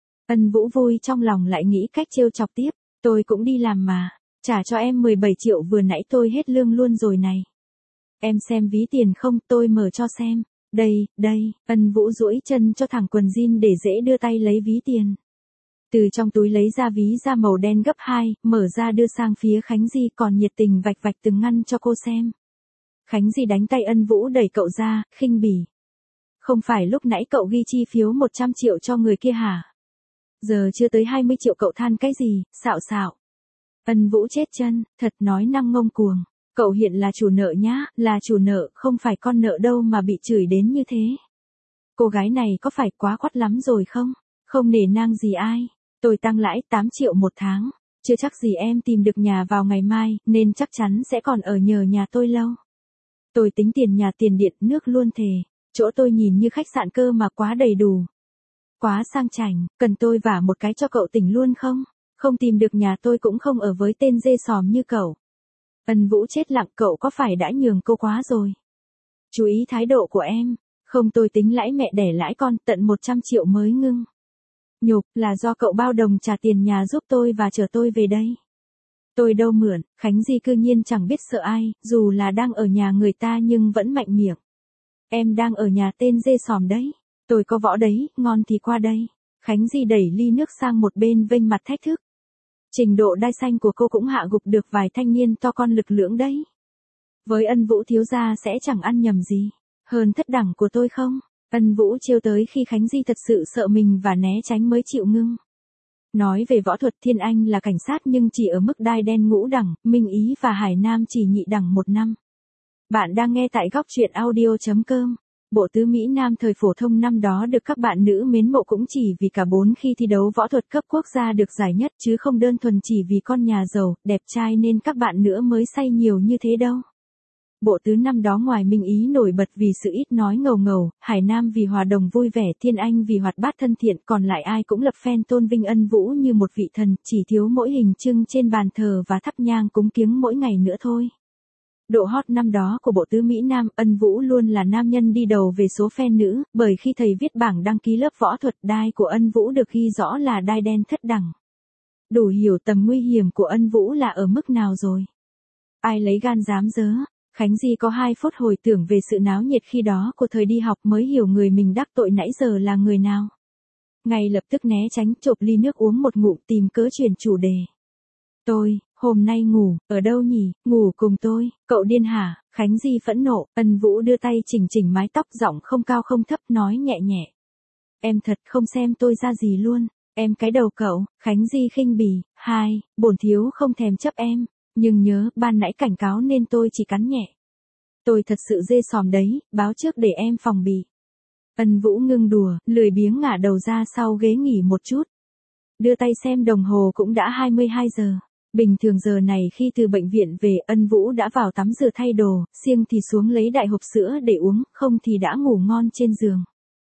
Ân Vũ vui trong lòng lại nghĩ cách trêu chọc tiếp, tôi cũng đi làm mà, trả cho em mười bảy triệu vừa nãy tôi hết lương luôn rồi này. Em xem ví tiền không, tôi mở cho xem. Đây, đây, Ân Vũ duỗi chân cho thẳng quần jean để dễ đưa tay lấy ví tiền. Từ trong túi lấy ra ví da màu đen gấp hai, mở ra đưa sang phía Khánh Di còn nhiệt tình vạch vạch từng ngăn cho cô xem. Khánh Di đánh tay Ân Vũ đẩy cậu ra, khinh bỉ. Không phải lúc nãy cậu ghi chi phiếu một trăm triệu cho người kia hả? Giờ chưa tới hai mươi triệu cậu than cái gì, xạo xạo. Ân Vũ chết chân, thật nói năng ngông cuồng. Cậu hiện là chủ nợ nhá, là chủ nợ, không phải con nợ đâu mà bị chửi đến như thế. Cô gái này có phải quá quắt lắm rồi không? Không nể nang gì ai. Tôi tăng lãi tám triệu một tháng. Chưa chắc gì em tìm được nhà vào ngày mai, nên chắc chắn sẽ còn ở nhờ nhà tôi lâu. Tôi tính tiền nhà tiền điện nước luôn thề. Chỗ tôi nhìn như khách sạn cơ mà quá đầy đủ. Quá sang chảnh, cần tôi vả một cái cho cậu tỉnh luôn không? Không tìm được nhà tôi cũng không ở với tên dê sòm như cậu. Ân Vũ chết lặng, cậu có phải đã nhường cô quá rồi? Chú ý thái độ của em, không tôi tính lãi mẹ đẻ lãi con tận một trăm triệu mới ngưng. Nhục, là do cậu bao đồng trả tiền nhà giúp tôi và chở tôi về đây. Tôi đâu mượn, Khánh Di cư nhiên chẳng biết sợ ai, dù là đang ở nhà người ta nhưng vẫn mạnh miệng. Em đang ở nhà tên dê sòm đấy, tôi có võ đấy, ngon thì qua đây. Khánh Di đẩy ly nước sang một bên vênh mặt thách thức. Trình độ đai xanh của cô cũng hạ gục được vài thanh niên to con lực lưỡng đấy. Với Ân Vũ thiếu gia sẽ chẳng ăn nhầm gì. Hơn thất đẳng của tôi không? Ân Vũ trêu tới khi Khánh Di thật sự sợ mình và né tránh mới chịu ngưng. Nói về võ thuật, Thiên Anh là cảnh sát nhưng chỉ ở mức đai đen ngũ đẳng, Minh Ý và Hải Nam chỉ nhị đẳng một năm. Bạn đang nghe tại góc truyện audio chấm com. Bộ tứ Mỹ Nam thời phổ thông năm đó được các bạn nữ mến mộ cũng chỉ vì cả bốn khi thi đấu võ thuật cấp quốc gia được giải nhất chứ không đơn thuần chỉ vì con nhà giàu, đẹp trai nên các bạn nữa mới say nhiều như thế đâu. Bộ tứ năm đó ngoài Minh Ý nổi bật vì sự ít nói ngầu ngầu, Hải Nam vì hòa đồng vui vẻ, Thiên Anh vì hoạt bát thân thiện, còn lại ai cũng lập fan tôn vinh Ân Vũ như một vị thần, chỉ thiếu mỗi hình trưng trên bàn thờ và thắp nhang cúng kiếng mỗi ngày nữa thôi. Độ hot năm đó của bộ tứ Mỹ Nam, Ân Vũ luôn là nam nhân đi đầu về số fan nữ, bởi khi thầy viết bảng đăng ký lớp võ thuật, đai của Ân Vũ được ghi rõ là đai đen thất đẳng. Đủ hiểu tầm nguy hiểm của Ân Vũ là ở mức nào rồi. Ai lấy gan dám dớ. Khánh Di có hai phút hồi tưởng về sự náo nhiệt khi đó của thời đi học mới hiểu người mình đắc tội nãy giờ là người nào. Ngay lập tức né tránh, chộp ly nước uống một ngụm tìm cớ chuyển chủ đề. Tôi, hôm nay ngủ, ở đâu nhỉ, ngủ cùng tôi, cậu điên hả, Khánh Di phẫn nộ, Ân Vũ đưa tay chỉnh chỉnh mái tóc giọng không cao không thấp nói nhẹ nhẹ. Em thật không xem tôi ra gì luôn, em cái đầu cậu, Khánh Di khinh bỉ, hai, bổn thiếu không thèm chấp em, nhưng nhớ, ban nãy cảnh cáo nên tôi chỉ cắn nhẹ. Tôi thật sự dê sòm đấy, báo trước để em phòng bị. Ân Vũ ngưng đùa, lười biếng ngả đầu ra sau ghế nghỉ một chút. Đưa tay xem đồng hồ cũng đã hai mươi hai giờ. Bình thường giờ này khi từ bệnh viện về, Ân Vũ đã vào tắm rửa thay đồ, siêng thì xuống lấy đại hộp sữa để uống, không thì đã ngủ ngon trên giường.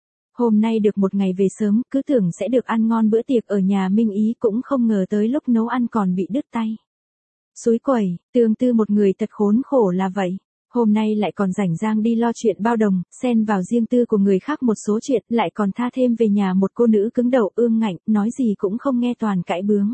Hôm nay được một ngày về sớm, cứ tưởng sẽ được ăn ngon bữa tiệc ở nhà Minh Ý, cũng không ngờ tới lúc nấu ăn còn bị đứt tay. Xúi quẩy, tương tư một người thật khốn khổ là vậy. Hôm nay lại còn rảnh rang đi lo chuyện bao đồng, xen vào riêng tư của người khác một số chuyện, lại còn tha thêm về nhà một cô nữ cứng đầu ương ngạnh, nói gì cũng không nghe toàn cãi bướng.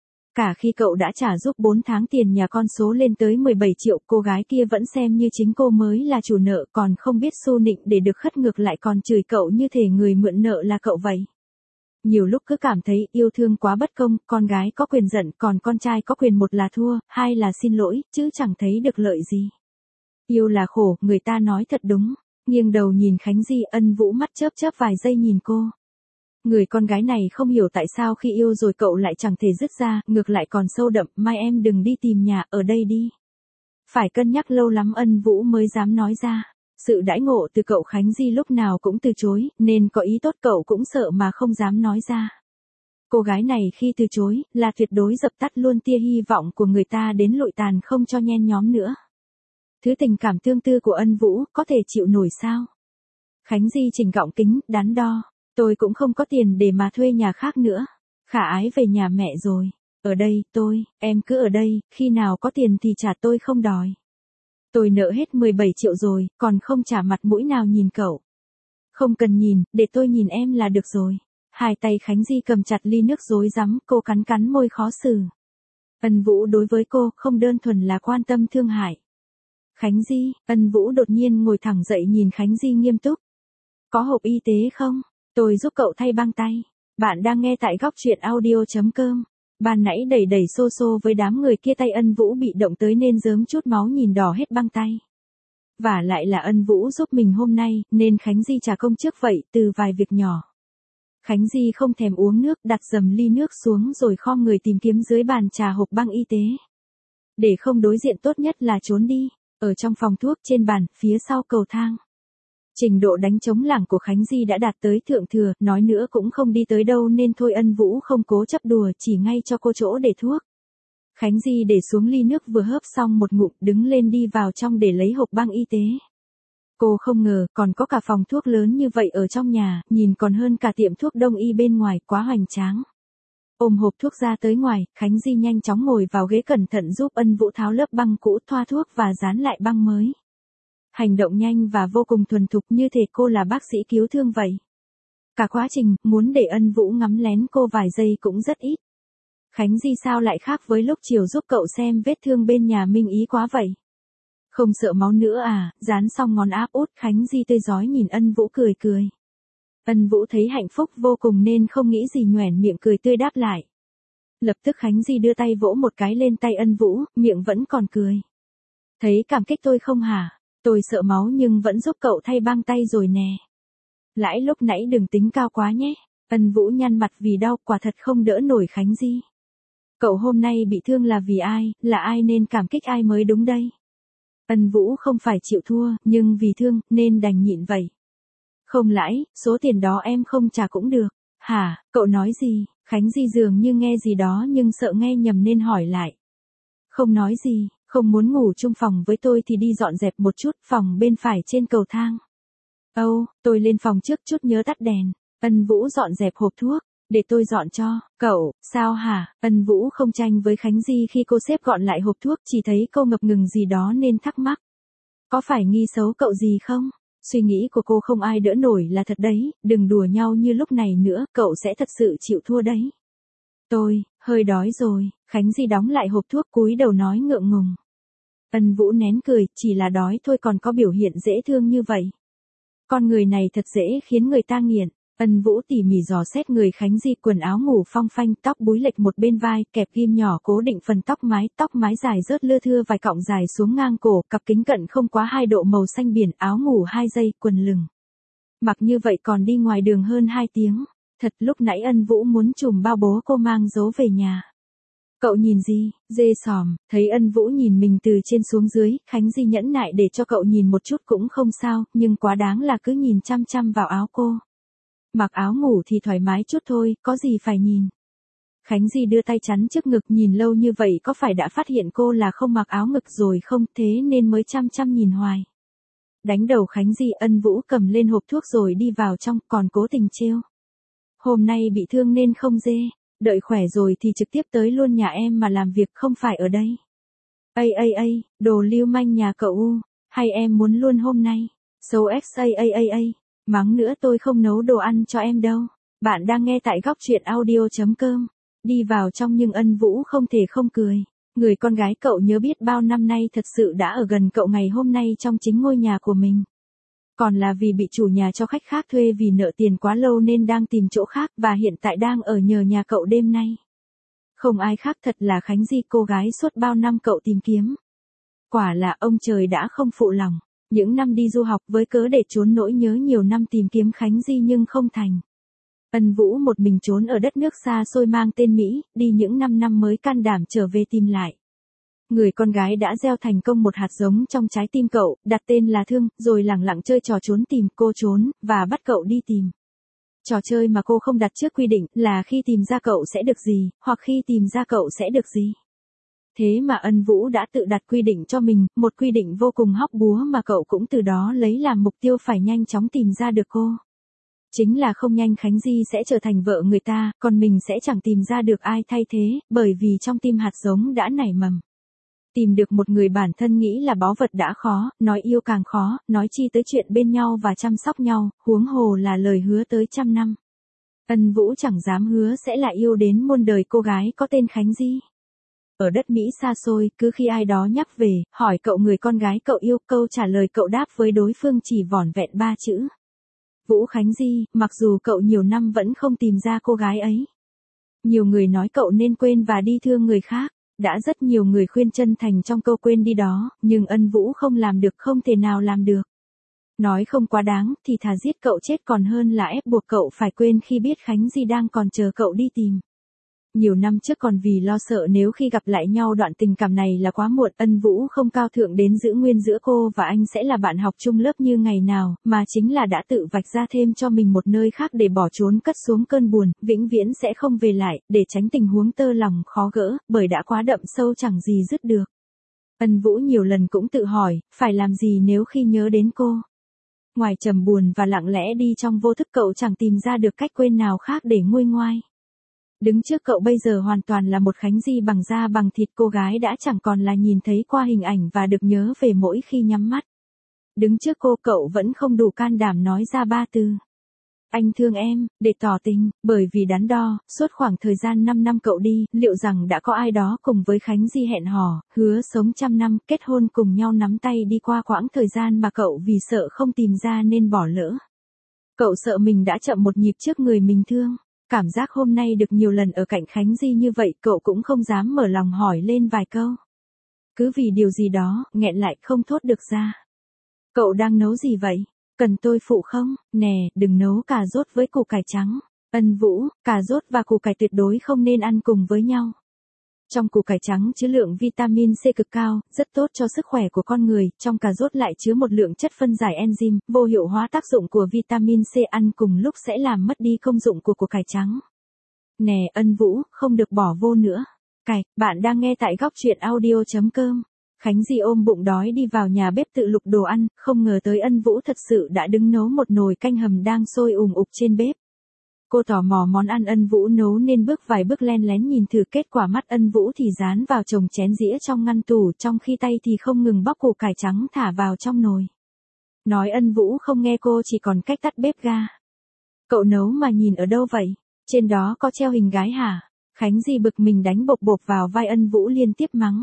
Cả khi cậu đã trả giúp bốn tháng tiền nhà con số lên tới mười bảy triệu, cô gái kia vẫn xem như chính cô mới là chủ nợ, còn không biết xu nịnh để được khất ngược lại còn chửi cậu như thể người mượn nợ là cậu vậy. Nhiều lúc cứ cảm thấy yêu thương quá bất công, con gái có quyền giận, còn con trai có quyền một là thua, hai là xin lỗi, chứ chẳng thấy được lợi gì. Yêu là khổ, người ta nói thật đúng. Nghiêng đầu nhìn Khánh Di, Ân Vũ mắt chớp chớp vài giây nhìn cô. Người con gái này không hiểu tại sao khi yêu rồi cậu lại chẳng thể dứt ra, ngược lại còn sâu đậm, mai em đừng đi tìm nhà, ở đây đi. Phải cân nhắc lâu lắm Ân Vũ mới dám nói ra. Sự đãi ngộ từ cậu Khánh Di lúc nào cũng từ chối, nên có ý tốt cậu cũng sợ mà không dám nói ra. Cô gái này khi từ chối, là tuyệt đối dập tắt luôn tia hy vọng của người ta đến lụi tàn không cho nhen nhóm nữa. Thứ tình cảm tương tư của Ân Vũ, có thể chịu nổi sao? Khánh Di chỉnh gọng kính, đắn đo. Tôi cũng không có tiền để mà thuê nhà khác nữa. Khả ái về nhà mẹ rồi. Ở đây, tôi, em cứ ở đây, khi nào có tiền thì trả, tôi không đòi. Tôi nợ hết mười bảy triệu rồi, còn không trả mặt mũi nào nhìn cậu. Không cần nhìn, để tôi nhìn em là được rồi. Hai tay Khánh Di cầm chặt ly nước rối rắm, cô cắn cắn môi khó xử. Ân Vũ đối với cô không đơn thuần là quan tâm thương hại. Khánh Di, Ân Vũ đột nhiên ngồi thẳng dậy nhìn Khánh Di nghiêm túc. Có hộp y tế không? Tôi giúp cậu thay băng tay. Bạn đang nghe tại góc truyện audio chấm com. Ban nãy đẩy đẩy xô xô với đám người kia, tay Ân Vũ bị động tới nên rớm chút máu nhìn đỏ hết băng tay. Và lại là Ân Vũ giúp mình hôm nay, nên Khánh Di trả công trước vậy, từ vài việc nhỏ. Khánh Di không thèm uống nước, đặt dầm ly nước xuống rồi khom người tìm kiếm dưới bàn trà hộp băng y tế. Để không đối diện tốt nhất là trốn đi. Ở trong phòng thuốc, trên bàn, phía sau cầu thang. Trình độ đánh chống lảng của Khánh Di đã đạt tới thượng thừa, nói nữa cũng không đi tới đâu nên thôi Ân Vũ không cố chấp đùa, chỉ ngay cho cô chỗ để thuốc. Khánh Di để xuống ly nước vừa hớp xong một ngụm, đứng lên đi vào trong để lấy hộp băng y tế. Cô không ngờ còn có cả phòng thuốc lớn như vậy ở trong nhà, nhìn còn hơn cả tiệm thuốc đông y bên ngoài, quá hoành tráng. Ôm hộp thuốc ra tới ngoài, Khánh Di nhanh chóng ngồi vào ghế cẩn thận giúp Ân Vũ tháo lớp băng cũ, thoa thuốc và dán lại băng mới. Hành động nhanh và vô cùng thuần thục như thể cô là bác sĩ cứu thương vậy. Cả quá trình, muốn để Ân Vũ ngắm lén cô vài giây cũng rất ít. Khánh Di sao lại khác với lúc chiều giúp cậu xem vết thương bên nhà Minh Ý quá vậy? Không sợ máu nữa à? Dán xong ngón áp út, Khánh Di tươi rói nhìn Ân Vũ cười cười. Ân Vũ thấy hạnh phúc vô cùng nên không nghĩ gì nhoẻn miệng cười tươi đáp lại. Lập tức Khánh Di đưa tay vỗ một cái lên tay Ân Vũ, miệng vẫn còn cười. Thấy cảm kích tôi không hả? Tôi sợ máu nhưng vẫn giúp cậu thay băng tay rồi nè. Lãi lúc nãy đừng tính cao quá nhé. Ân Vũ nhăn mặt vì đau, quả thật không đỡ nổi Khánh Di. Cậu hôm nay bị thương là vì ai, là ai nên cảm kích ai mới đúng đây. Ân Vũ không phải chịu thua, nhưng vì thương, nên đành nhịn vậy. Không lãi, số tiền đó em không trả cũng được. Hả, cậu nói gì? Khánh Di dường như nghe gì đó nhưng sợ nghe nhầm nên hỏi lại. Không nói gì, không muốn ngủ chung phòng với tôi thì đi dọn dẹp một chút, phòng bên phải trên cầu thang. Âu, oh, tôi lên phòng trước chút, nhớ tắt đèn. Ân Vũ dọn dẹp hộp thuốc. Để tôi dọn cho. Cậu, sao hả? Ân Vũ không tranh với Khánh Di khi cô xếp gọn lại hộp thuốc, chỉ thấy cô ngập ngừng gì đó nên thắc mắc. Có phải nghi xấu cậu gì không? Suy nghĩ của cô không ai đỡ nổi là thật đấy, đừng đùa nhau như lúc này nữa, cậu sẽ thật sự chịu thua đấy. Tôi, hơi đói rồi. Khánh Di đóng lại hộp thuốc, cúi đầu nói ngượng ngùng. Ân Vũ nén cười, chỉ là đói thôi còn có biểu hiện dễ thương như vậy. Con người này thật dễ khiến người ta nghiện. Ân Vũ tỉ mỉ dò xét người Khánh Di, quần áo ngủ phong phanh, tóc búi lệch một bên vai, kẹp ghim nhỏ cố định phần tóc mái, tóc mái dài rớt lưa thưa vài cọng dài xuống ngang cổ, cặp kính cận không quá hai độ màu xanh biển, áo ngủ hai dây, quần lửng. Mặc như vậy còn đi ngoài đường hơn hai tiếng. Thật, lúc nãy Ân Vũ muốn trùm bao bố cô mang giấu về nhà. Cậu nhìn gì, dê sòm, thấy Ân Vũ nhìn mình từ trên xuống dưới, Khánh Di nhẫn nại để cho cậu nhìn một chút cũng không sao, nhưng quá đáng là cứ nhìn chăm chăm vào áo cô. Mặc áo ngủ thì thoải mái chút thôi, có gì phải nhìn. Khánh Di đưa tay chắn trước ngực, nhìn lâu như vậy có phải đã phát hiện cô là không mặc áo ngực rồi không, thế nên mới chăm chăm nhìn hoài. Đánh đầu Khánh Di, Ân Vũ cầm lên hộp thuốc rồi đi vào trong, còn cố tình trêu. Hôm nay bị thương nên không dê, đợi khỏe rồi thì trực tiếp tới luôn nhà em mà làm việc, không phải ở đây. Ây ây ây, đồ lưu manh nhà cậu u, hay em muốn luôn hôm nay. Xấu x a a a a, mắng nữa tôi không nấu đồ ăn cho em đâu. Bạn đang nghe tại góc truyện audio.com. Đi vào trong nhưng Ân Vũ không thể không cười. Người con gái cậu nhớ biết bao năm nay thật sự đã ở gần cậu ngày hôm nay trong chính ngôi nhà của mình. Còn là vì bị chủ nhà cho khách khác thuê vì nợ tiền quá lâu nên đang tìm chỗ khác và hiện tại đang ở nhờ nhà cậu đêm nay. Không ai khác thật là Khánh Di, cô gái suốt bao năm cậu tìm kiếm. Quả là ông trời đã không phụ lòng. Những năm đi du học với cớ để trốn nỗi nhớ nhiều năm tìm kiếm Khánh Di nhưng không thành. Ân Vũ một mình trốn ở đất nước xa xôi mang tên Mỹ, đi những năm năm mới can đảm trở về tìm lại. Người con gái đã gieo thành công một hạt giống trong trái tim cậu, đặt tên là Thương, rồi lẳng lặng chơi trò trốn tìm, cô trốn, và bắt cậu đi tìm. Trò chơi mà cô không đặt trước quy định là khi tìm ra cậu sẽ được gì, hoặc khi tìm ra cậu sẽ được gì. Thế mà Ân Vũ đã tự đặt quy định cho mình, một quy định vô cùng hóc búa mà cậu cũng từ đó lấy làm mục tiêu phải nhanh chóng tìm ra được cô. Chính là không nhanh Khánh Di sẽ trở thành vợ người ta, còn mình sẽ chẳng tìm ra được ai thay thế, bởi vì trong tim hạt giống đã nảy mầm. Tìm được một người bản thân nghĩ là báu vật đã khó, nói yêu càng khó, nói chi tới chuyện bên nhau và chăm sóc nhau, huống hồ là lời hứa tới trăm năm. Ân Vũ chẳng dám hứa sẽ lại yêu đến muôn đời cô gái có tên Khánh Di. Ở đất Mỹ xa xôi, cứ khi ai đó nhắc về, hỏi cậu người con gái cậu yêu, câu trả lời cậu đáp với đối phương chỉ vỏn vẹn ba chữ. Vũ Khánh Di, mặc dù cậu nhiều năm vẫn không tìm ra cô gái ấy. Nhiều người nói cậu nên quên và đi thương người khác. Đã rất nhiều người khuyên chân thành trong câu quên đi đó, nhưng Ân Vũ không làm được, không thể nào làm được. Nói không quá đáng, thì thà giết cậu chết còn hơn là ép buộc cậu phải quên khi biết Khánh Di đang còn chờ cậu đi tìm. Nhiều năm trước còn vì lo sợ nếu khi gặp lại nhau đoạn tình cảm này là quá muộn, Ân Vũ không cao thượng đến giữ nguyên giữa cô và anh sẽ là bạn học chung lớp như ngày nào, mà chính là đã tự vạch ra thêm cho mình một nơi khác để bỏ trốn cất xuống cơn buồn, vĩnh viễn sẽ không về lại, để tránh tình huống tơ lòng khó gỡ, bởi đã quá đậm sâu chẳng gì dứt được. Ân Vũ nhiều lần cũng tự hỏi, phải làm gì nếu khi nhớ đến cô. Ngoài trầm buồn và lặng lẽ đi trong vô thức cậu chẳng tìm ra được cách quên nào khác để nguôi ngoai. Đứng trước cậu bây giờ hoàn toàn là một Khánh Di bằng da bằng thịt, cô gái đã chẳng còn là nhìn thấy qua hình ảnh và được nhớ về mỗi khi nhắm mắt. Đứng trước cô cậu vẫn không đủ can đảm nói ra ba từ. Anh thương em, để tỏ tình, bởi vì đắn đo, suốt khoảng thời gian năm năm cậu đi, liệu rằng đã có ai đó cùng với Khánh Di hẹn hò, hứa sống trăm năm, kết hôn cùng nhau nắm tay đi qua quãng thời gian mà cậu vì sợ không tìm ra nên bỏ lỡ. Cậu sợ mình đã chậm một nhịp trước người mình thương. Cảm giác hôm nay được nhiều lần ở cạnh Khánh Di như vậy cậu cũng không dám mở lòng hỏi lên vài câu. Cứ vì điều gì đó, nghẹn lại không thốt được ra. Cậu đang nấu gì vậy? Cần tôi phụ không? Nè, đừng nấu cà rốt với củ cải trắng. Ân Vũ, cà rốt và củ cải tuyệt đối không nên ăn cùng với nhau. Trong củ cải trắng chứa lượng vitamin C cực cao, rất tốt cho sức khỏe của con người, trong cà rốt lại chứa một lượng chất phân giải enzyme, vô hiệu hóa tác dụng của vitamin C, ăn cùng lúc sẽ làm mất đi công dụng của củ cải trắng. Nè, Ân Vũ, không được bỏ vô nữa. Cải, bạn đang nghe tại góc truyện audio.com. Khánh Di ôm bụng đói đi vào nhà bếp tự lục đồ ăn, không ngờ tới Ân Vũ thật sự đã đứng nấu một nồi canh hầm đang sôi ùm ục trên bếp. Cô tò mò món ăn Ân Vũ nấu nên bước vài bước len lén nhìn thử, kết quả mắt Ân Vũ thì dán vào chồng chén dĩa trong ngăn tủ, trong khi tay thì không ngừng bóc củ cải trắng thả vào trong nồi. Nói Ân Vũ không nghe cô chỉ còn cách tắt bếp ga. Cậu nấu mà nhìn ở đâu vậy? Trên đó có treo hình gái hả? Khánh Di bực mình đánh bộp bộp vào vai Ân Vũ liên tiếp mắng.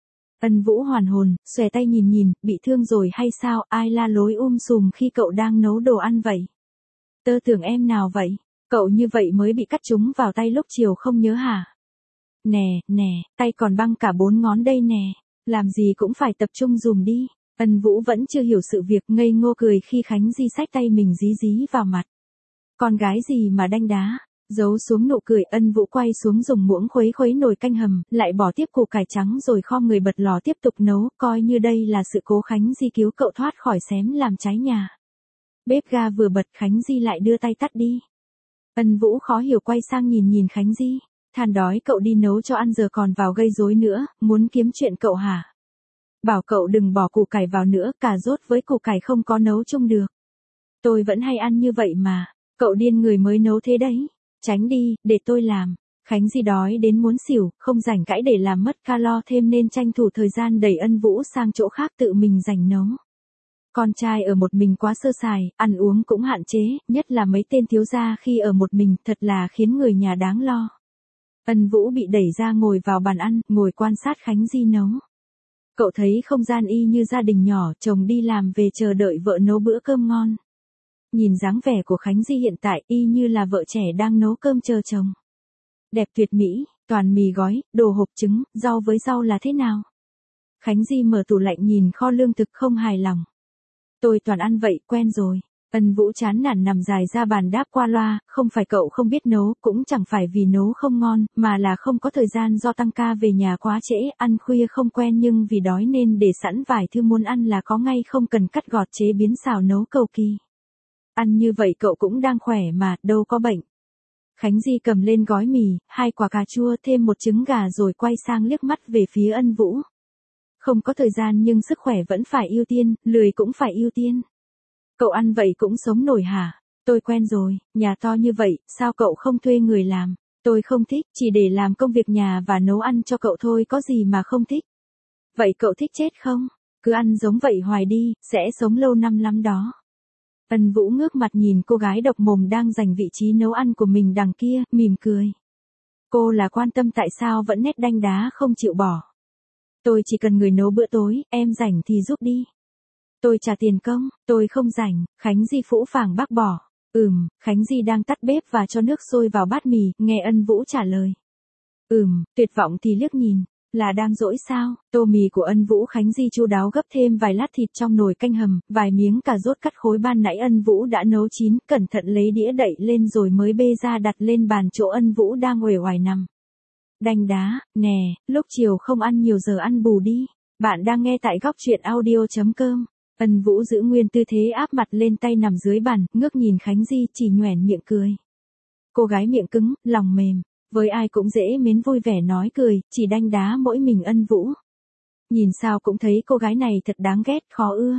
Ân Vũ hoàn hồn, xòe tay nhìn nhìn, bị thương rồi hay sao, ai la lối um sùm khi cậu đang nấu đồ ăn vậy? Tơ tưởng em nào vậy? Cậu như vậy mới bị cắt trúng vào tay lúc chiều không nhớ hả? Nè, nè, tay còn băng cả bốn ngón đây nè. Làm gì cũng phải tập trung dùm đi. Ân Vũ vẫn chưa hiểu sự việc, ngây ngô cười khi Khánh Di xách tay mình dí dí vào mặt. Con gái gì mà đanh đá. Giấu xuống nụ cười, Ân Vũ quay xuống dùng muỗng khuấy khuấy nồi canh hầm, lại bỏ tiếp củ cải trắng rồi khom người bật lò tiếp tục nấu, coi như đây là sự cố Khánh Di cứu cậu thoát khỏi xém làm cháy nhà. Bếp ga vừa bật, Khánh Di lại đưa tay tắt đi. Ân Vũ khó hiểu quay sang nhìn nhìn Khánh Di, than đói cậu đi nấu cho ăn giờ còn vào gây rối nữa, muốn kiếm chuyện cậu hả? Bảo cậu đừng bỏ củ cải vào nữa, cà rốt với củ cải không có nấu chung được. Tôi vẫn hay ăn như vậy mà, cậu điên người mới nấu thế đấy. Tránh đi, để tôi làm. Khánh Di đói đến muốn xỉu, không rảnh cãi để làm mất calo thêm nên tranh thủ thời gian đẩy Ân Vũ sang chỗ khác tự mình rảnh nấu. Con trai ở một mình quá sơ sài, ăn uống cũng hạn chế, nhất là mấy tên thiếu gia khi ở một mình, thật là khiến người nhà đáng lo. Ân Vũ bị đẩy ra ngồi vào bàn ăn, ngồi quan sát Khánh Di nấu. Cậu thấy không gian y như gia đình nhỏ, chồng đi làm về chờ đợi vợ nấu bữa cơm ngon. Nhìn dáng vẻ của Khánh Di hiện tại y như là vợ trẻ đang nấu cơm chờ chồng. Đẹp tuyệt mỹ, toàn mì gói, đồ hộp trứng, rau với rau là thế nào? Khánh Di mở tủ lạnh nhìn kho lương thực không hài lòng. Tôi toàn ăn vậy, quen rồi. Ân Vũ chán nản nằm dài ra bàn đáp qua loa, không phải cậu không biết nấu, cũng chẳng phải vì nấu không ngon, mà là không có thời gian do tăng ca về nhà quá trễ, ăn khuya không quen nhưng vì đói nên để sẵn vài thứ muốn ăn là có ngay không cần cắt gọt chế biến xào nấu cầu kỳ. Ăn như vậy cậu cũng đang khỏe mà, đâu có bệnh. Khánh Di cầm lên gói mì, hai quả cà chua thêm một trứng gà rồi quay sang liếc mắt về phía Ân Vũ. Không có thời gian nhưng sức khỏe vẫn phải ưu tiên, lười cũng phải ưu tiên. Cậu ăn vậy cũng sống nổi hả? Tôi quen rồi, nhà to như vậy, sao cậu không thuê người làm? Tôi không thích, chỉ để làm công việc nhà và nấu ăn cho cậu thôi, có gì mà không thích. Vậy cậu thích chết không? Cứ ăn giống vậy hoài đi, sẽ sống lâu năm lắm đó. Ân Vũ ngước mặt nhìn cô gái độc mồm đang giành vị trí nấu ăn của mình đằng kia, mỉm cười. Cô là quan tâm tại sao vẫn nét đanh đá không chịu bỏ. Tôi chỉ cần người nấu bữa tối, em rảnh thì giúp đi. Tôi trả tiền công, tôi không rảnh. Khánh Di phũ phàng bác bỏ. Ừm, Khánh Di đang tắt bếp và cho nước sôi vào bát mì, nghe Ân Vũ trả lời. Ừm, tuyệt vọng thì liếc nhìn. Là đang dỗi sao? Tô mì của Ân Vũ Khánh Di chu đáo gấp thêm vài lát thịt trong nồi canh hầm, vài miếng cà rốt cắt khối ban nãy Ân Vũ đã nấu chín, cẩn thận lấy đĩa đậy lên rồi mới bê ra đặt lên bàn chỗ Ân Vũ đang uể oải nằm. Đanh đá, nè, lúc chiều không ăn nhiều giờ ăn bù đi. Bạn đang nghe tại góc truyện audio chấm com. Ân Vũ giữ nguyên tư thế áp mặt lên tay nằm dưới bàn, ngước nhìn Khánh Di chỉ nhoẻn miệng cười. Cô gái miệng cứng, lòng mềm. Với ai cũng dễ mến vui vẻ nói cười, chỉ đanh đá mỗi mình Ân Vũ. Nhìn sao cũng thấy cô gái này thật đáng ghét, khó ưa.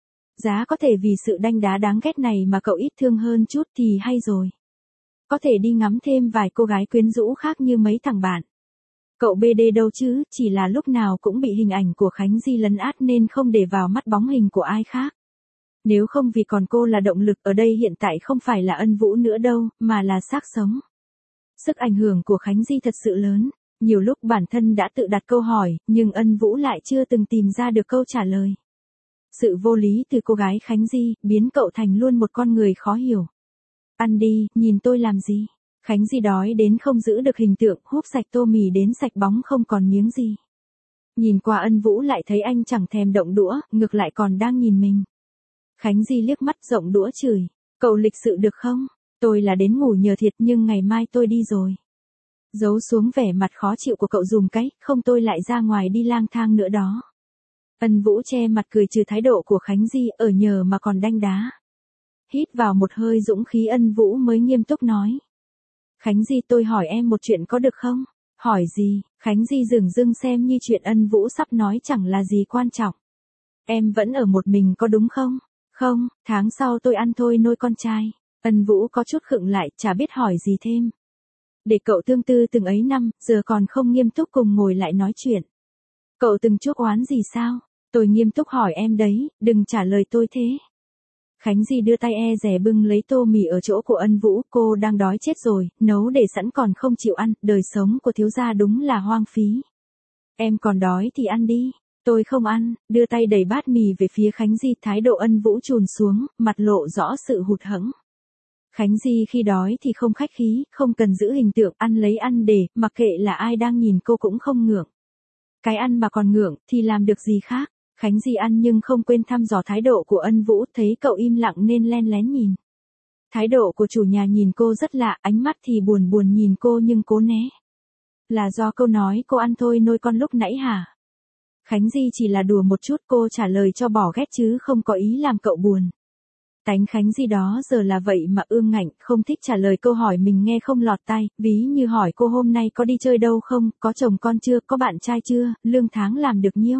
Giá có thể vì sự đanh đá đáng ghét này mà cậu ít thương hơn chút thì hay rồi. Có thể đi ngắm thêm vài cô gái quyến rũ khác như mấy thằng bạn. Cậu bê đê đâu chứ, chỉ là lúc nào cũng bị hình ảnh của Khánh Di lấn át nên không để vào mắt bóng hình của ai khác. Nếu không vì còn cô là động lực ở đây hiện tại không phải là Ân Vũ nữa đâu, mà là xác sống. Sức ảnh hưởng của Khánh Di thật sự lớn, nhiều lúc bản thân đã tự đặt câu hỏi, nhưng Ân Vũ lại chưa từng tìm ra được câu trả lời. Sự vô lý từ cô gái Khánh Di, biến cậu thành luôn một con người khó hiểu. Ăn đi, nhìn tôi làm gì? Khánh Di đói đến không giữ được hình tượng, húp sạch tô mì đến sạch bóng không còn miếng gì. Nhìn qua Ân Vũ lại thấy anh chẳng thèm động đũa, ngược lại còn đang nhìn mình. Khánh Di liếc mắt rộng đũa chửi, cậu lịch sự được không? Tôi là đến ngủ nhờ thiệt nhưng ngày mai tôi đi rồi. Giấu xuống vẻ mặt khó chịu của cậu dùm cái, không tôi lại ra ngoài đi lang thang nữa đó. Ân Vũ che mặt cười trừ thái độ của Khánh Di, ở nhờ mà còn đanh đá. Hít vào một hơi dũng khí Ân Vũ mới nghiêm túc nói. Khánh Di tôi hỏi em một chuyện có được không? Hỏi gì? Khánh Di dửng dưng xem như chuyện Ân Vũ sắp nói chẳng là gì quan trọng. Em vẫn ở một mình có đúng không? Không, tháng sau tôi ăn thôi nuôi con trai. Ân Vũ có chút khựng lại, chả biết hỏi gì thêm. Để cậu tương tư từng ấy năm, giờ còn không nghiêm túc cùng ngồi lại nói chuyện. Cậu từng chuốc oán gì sao? Tôi nghiêm túc hỏi em đấy, đừng trả lời tôi thế. Khánh Di đưa tay e dè bưng lấy tô mì ở chỗ của Ân Vũ, cô đang đói chết rồi, nấu để sẵn còn không chịu ăn, đời sống của thiếu gia đúng là hoang phí. Em còn đói thì ăn đi. Tôi không ăn, đưa tay đẩy bát mì về phía Khánh Di, thái độ Ân Vũ chùn xuống, mặt lộ rõ sự hụt hẫng. Khánh Di khi đói thì không khách khí, không cần giữ hình tượng, ăn lấy ăn để, mặc kệ là ai đang nhìn cô cũng không ngượng. Cái ăn mà còn ngượng, thì làm được gì khác. Khánh Di ăn nhưng không quên thăm dò thái độ của Ân Vũ, thấy cậu im lặng nên len lén nhìn. Thái độ của chủ nhà nhìn cô rất lạ, ánh mắt thì buồn buồn nhìn cô nhưng cố né. Là do câu nói cô ăn thôi nôi con lúc nãy hả? Khánh Di chỉ là đùa một chút, cô trả lời cho bỏ ghét chứ không có ý làm cậu buồn. Tánh Khánh Di đó giờ là vậy mà ương ngạnh, không thích trả lời câu hỏi mình nghe không lọt tai, ví như hỏi cô hôm nay có đi chơi đâu không, có chồng con chưa, có bạn trai chưa, lương tháng làm được nhiêu.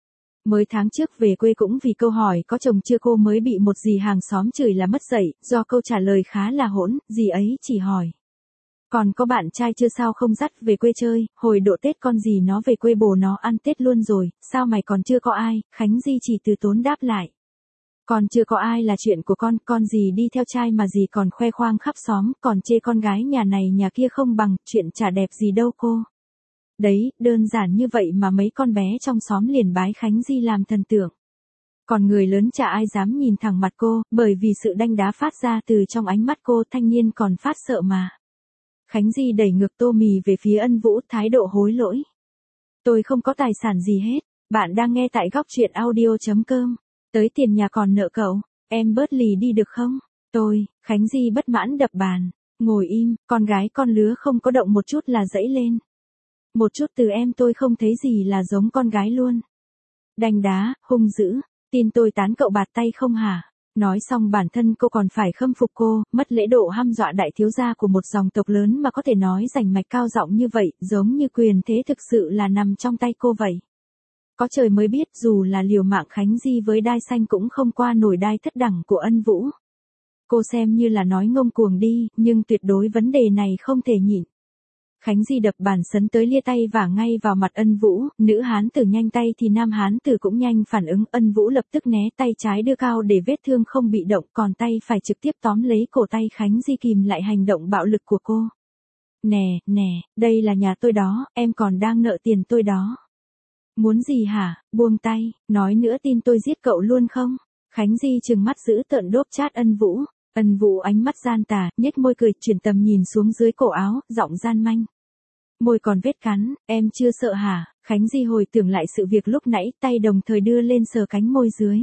Mới tháng trước về quê cũng vì câu hỏi có chồng chưa cô mới bị một dì hàng xóm chửi là mất dạy, do câu trả lời khá là hỗn, dì ấy chỉ hỏi. Còn có bạn trai chưa sao không dắt về quê chơi, hồi độ Tết con dì nó về quê bồ nó ăn Tết luôn rồi, sao mày còn chưa có ai, Khánh Di chỉ từ tốn đáp lại. Còn chưa có ai là chuyện của con, con dì đi theo trai mà dì còn khoe khoang khắp xóm, còn chê con gái nhà này nhà kia không bằng, chuyện chả đẹp gì đâu cô. Đấy, đơn giản như vậy mà mấy con bé trong xóm liền bái Khánh Di làm thần tượng. Còn người lớn chả ai dám nhìn thẳng mặt cô, bởi vì sự đanh đá phát ra từ trong ánh mắt cô, thanh niên còn phát sợ mà. Khánh Di đẩy ngược tô mì về phía Ân Vũ, thái độ hối lỗi. Tôi không có tài sản gì hết, bạn đang nghe tại góc truyện audio chấm com. Tới tiền nhà còn nợ cậu, em bớt lì đi được không? Tôi, Khánh Di bất mãn đập bàn, ngồi im, con gái con lứa không có động một chút là dẫy lên. Một chút từ em tôi không thấy gì là giống con gái luôn. Đanh đá, hung dữ, tin tôi tán cậu bạt tay không hả? Nói xong bản thân cô còn phải khâm phục cô, mất lễ độ hăm dọa đại thiếu gia của một dòng tộc lớn mà có thể nói rành mạch cao giọng như vậy, giống như quyền thế thực sự là nằm trong tay cô vậy. Có trời mới biết dù là liều mạng Khánh Di với đai xanh cũng không qua nổi đai thất đẳng của Ân Vũ. Cô xem như là nói ngông cuồng đi, nhưng tuyệt đối vấn đề này không thể nhịn. Khánh Di đập bàn sấn tới lia tay vả ngay vào mặt Ân Vũ, nữ hán tử nhanh tay thì nam hán tử cũng nhanh phản ứng, Ân Vũ lập tức né tay trái đưa cao để vết thương không bị động, còn tay phải trực tiếp tóm lấy cổ tay Khánh Di kìm lại hành động bạo lực của cô. Nè, nè, đây là nhà tôi đó, em còn đang nợ tiền tôi đó. Muốn gì hả, buông tay, nói nữa tin tôi giết cậu luôn không? Khánh Di trừng mắt giữ tợn đốp chát Ân Vũ, Ân Vũ ánh mắt gian tà, nhếch môi cười, chuyển tầm nhìn xuống dưới cổ áo, giọng gian manh. Môi còn vết cắn, em chưa sợ hả? Khánh Di hồi tưởng lại sự việc lúc nãy, tay đồng thời đưa lên sờ cánh môi dưới.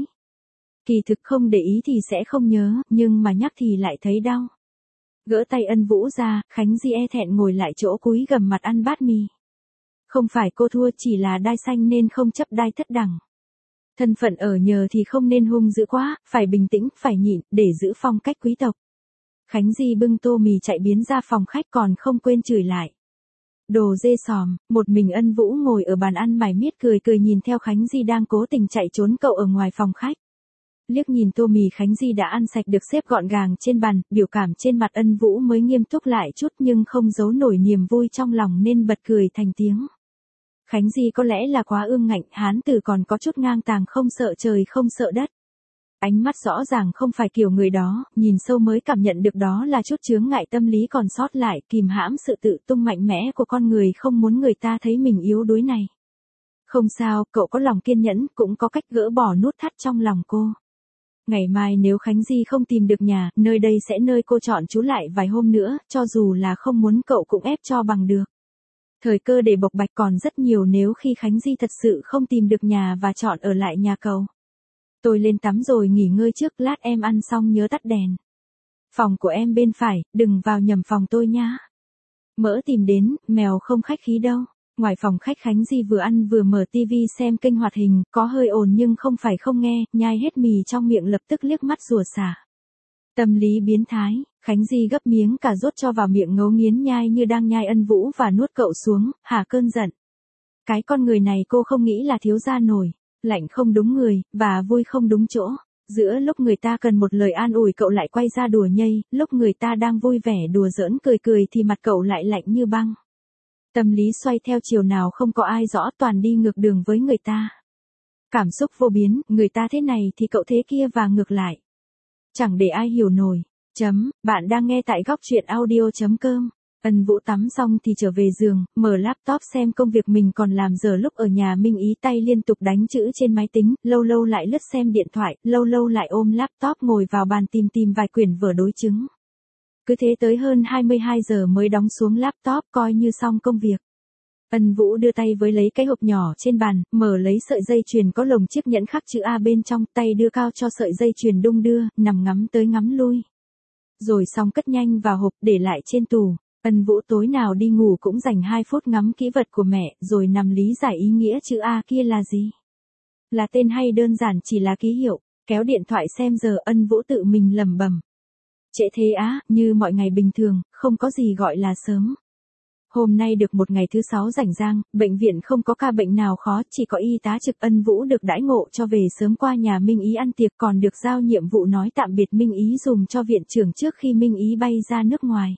Kỳ thực không để ý thì sẽ không nhớ, nhưng mà nhắc thì lại thấy đau. Gỡ tay Ân Vũ ra, Khánh Di e thẹn ngồi lại chỗ cúi gằm mặt ăn bát mì. Không phải cô thua, chỉ là đai xanh nên không chấp đai thất đẳng. Thân phận ở nhờ thì không nên hung dữ quá, phải bình tĩnh, phải nhịn, để giữ phong cách quý tộc. Khánh Di bưng tô mì chạy biến ra phòng khách còn không quên chửi lại. Đồ dê sòm, một mình Ân Vũ ngồi ở bàn ăn mải miết cười cười nhìn theo Khánh Di đang cố tình chạy trốn cậu ở ngoài phòng khách. Liếc nhìn tô mì Khánh Di đã ăn sạch được xếp gọn gàng trên bàn, biểu cảm trên mặt Ân Vũ mới nghiêm túc lại chút nhưng không giấu nổi niềm vui trong lòng nên bật cười thành tiếng. Khánh Di có lẽ là quá ương ngạnh, hán tử còn có chút ngang tàng, không sợ trời không sợ đất. Ánh mắt rõ ràng không phải kiểu người đó, nhìn sâu mới cảm nhận được đó là chút chướng ngại tâm lý còn sót lại, kìm hãm sự tự tung mạnh mẽ của con người không muốn người ta thấy mình yếu đuối này. Không sao, cậu có lòng kiên nhẫn, cũng có cách gỡ bỏ nút thắt trong lòng cô. Ngày mai nếu Khánh Di không tìm được nhà, nơi đây sẽ nơi cô chọn trú lại vài hôm nữa, cho dù là không muốn cậu cũng ép cho bằng được. Thời cơ để bộc bạch còn rất nhiều nếu khi Khánh Di thật sự không tìm được nhà và chọn ở lại nhà cậu. Tôi lên tắm rồi nghỉ ngơi trước, lát em ăn xong nhớ tắt đèn. Phòng của em bên phải, đừng vào nhầm phòng tôi nhá. Mỡ tìm đến, mèo không khách khí đâu. Ngoài phòng khách Khánh Di vừa ăn vừa mở tivi xem kênh hoạt hình, có hơi ồn nhưng không phải không nghe, nhai hết mì trong miệng lập tức liếc mắt rủa xả. Tâm lý biến thái, Khánh Di gấp miếng cà rốt cho vào miệng ngấu nghiến nhai như đang nhai Ân Vũ và nuốt cậu xuống, hả cơn giận. Cái con người này cô không nghĩ là thiếu gia nổi, lạnh không đúng người, và vui không đúng chỗ. Giữa lúc người ta cần một lời an ủi cậu lại quay ra đùa nhây, lúc người ta đang vui vẻ đùa giỡn cười cười thì mặt cậu lại lạnh như băng. Tâm lý xoay theo chiều nào không có ai rõ, toàn đi ngược đường với người ta. Cảm xúc vô biến, người ta thế này thì cậu thế kia và ngược lại. Chẳng để ai hiểu nổi. Chấm, bạn đang nghe tại góc truyện audio chấm com. Ân Vũ tắm xong thì trở về giường, mở laptop xem công việc mình còn làm giờ lúc ở nhà Minh Ý, tay liên tục đánh chữ trên máy tính, lâu lâu lại lướt xem điện thoại, lâu lâu lại ôm laptop ngồi vào bàn tìm tìm vài quyển vở đối chứng. Cứ thế tới hơn hai mươi hai giờ mới đóng xuống laptop coi như xong công việc. Ân Vũ đưa tay với lấy cái hộp nhỏ trên bàn, mở lấy sợi dây chuyền có lồng chiếc nhẫn khắc chữ A bên trong, tay đưa cao cho sợi dây chuyền đung đưa, nằm ngắm tới ngắm lui. Rồi xong cất nhanh vào hộp để lại trên tủ. Ân Vũ tối nào đi ngủ cũng dành hai phút ngắm kỹ vật của mẹ, rồi nằm lý giải ý nghĩa chữ A kia là gì. Là tên hay đơn giản chỉ là ký hiệu, kéo điện thoại xem giờ. Ân Vũ tự mình lẩm bẩm. Trễ thế á, như mọi ngày bình thường, không có gì gọi là sớm. Hôm nay được một ngày thứ sáu rảnh rang, bệnh viện không có ca bệnh nào khó, chỉ có y tá trực. Ân Vũ được đãi ngộ cho về sớm qua nhà Minh Ý ăn tiệc, còn được giao nhiệm vụ nói tạm biệt Minh Ý dùm cho viện trưởng trước khi Minh Ý bay ra nước ngoài.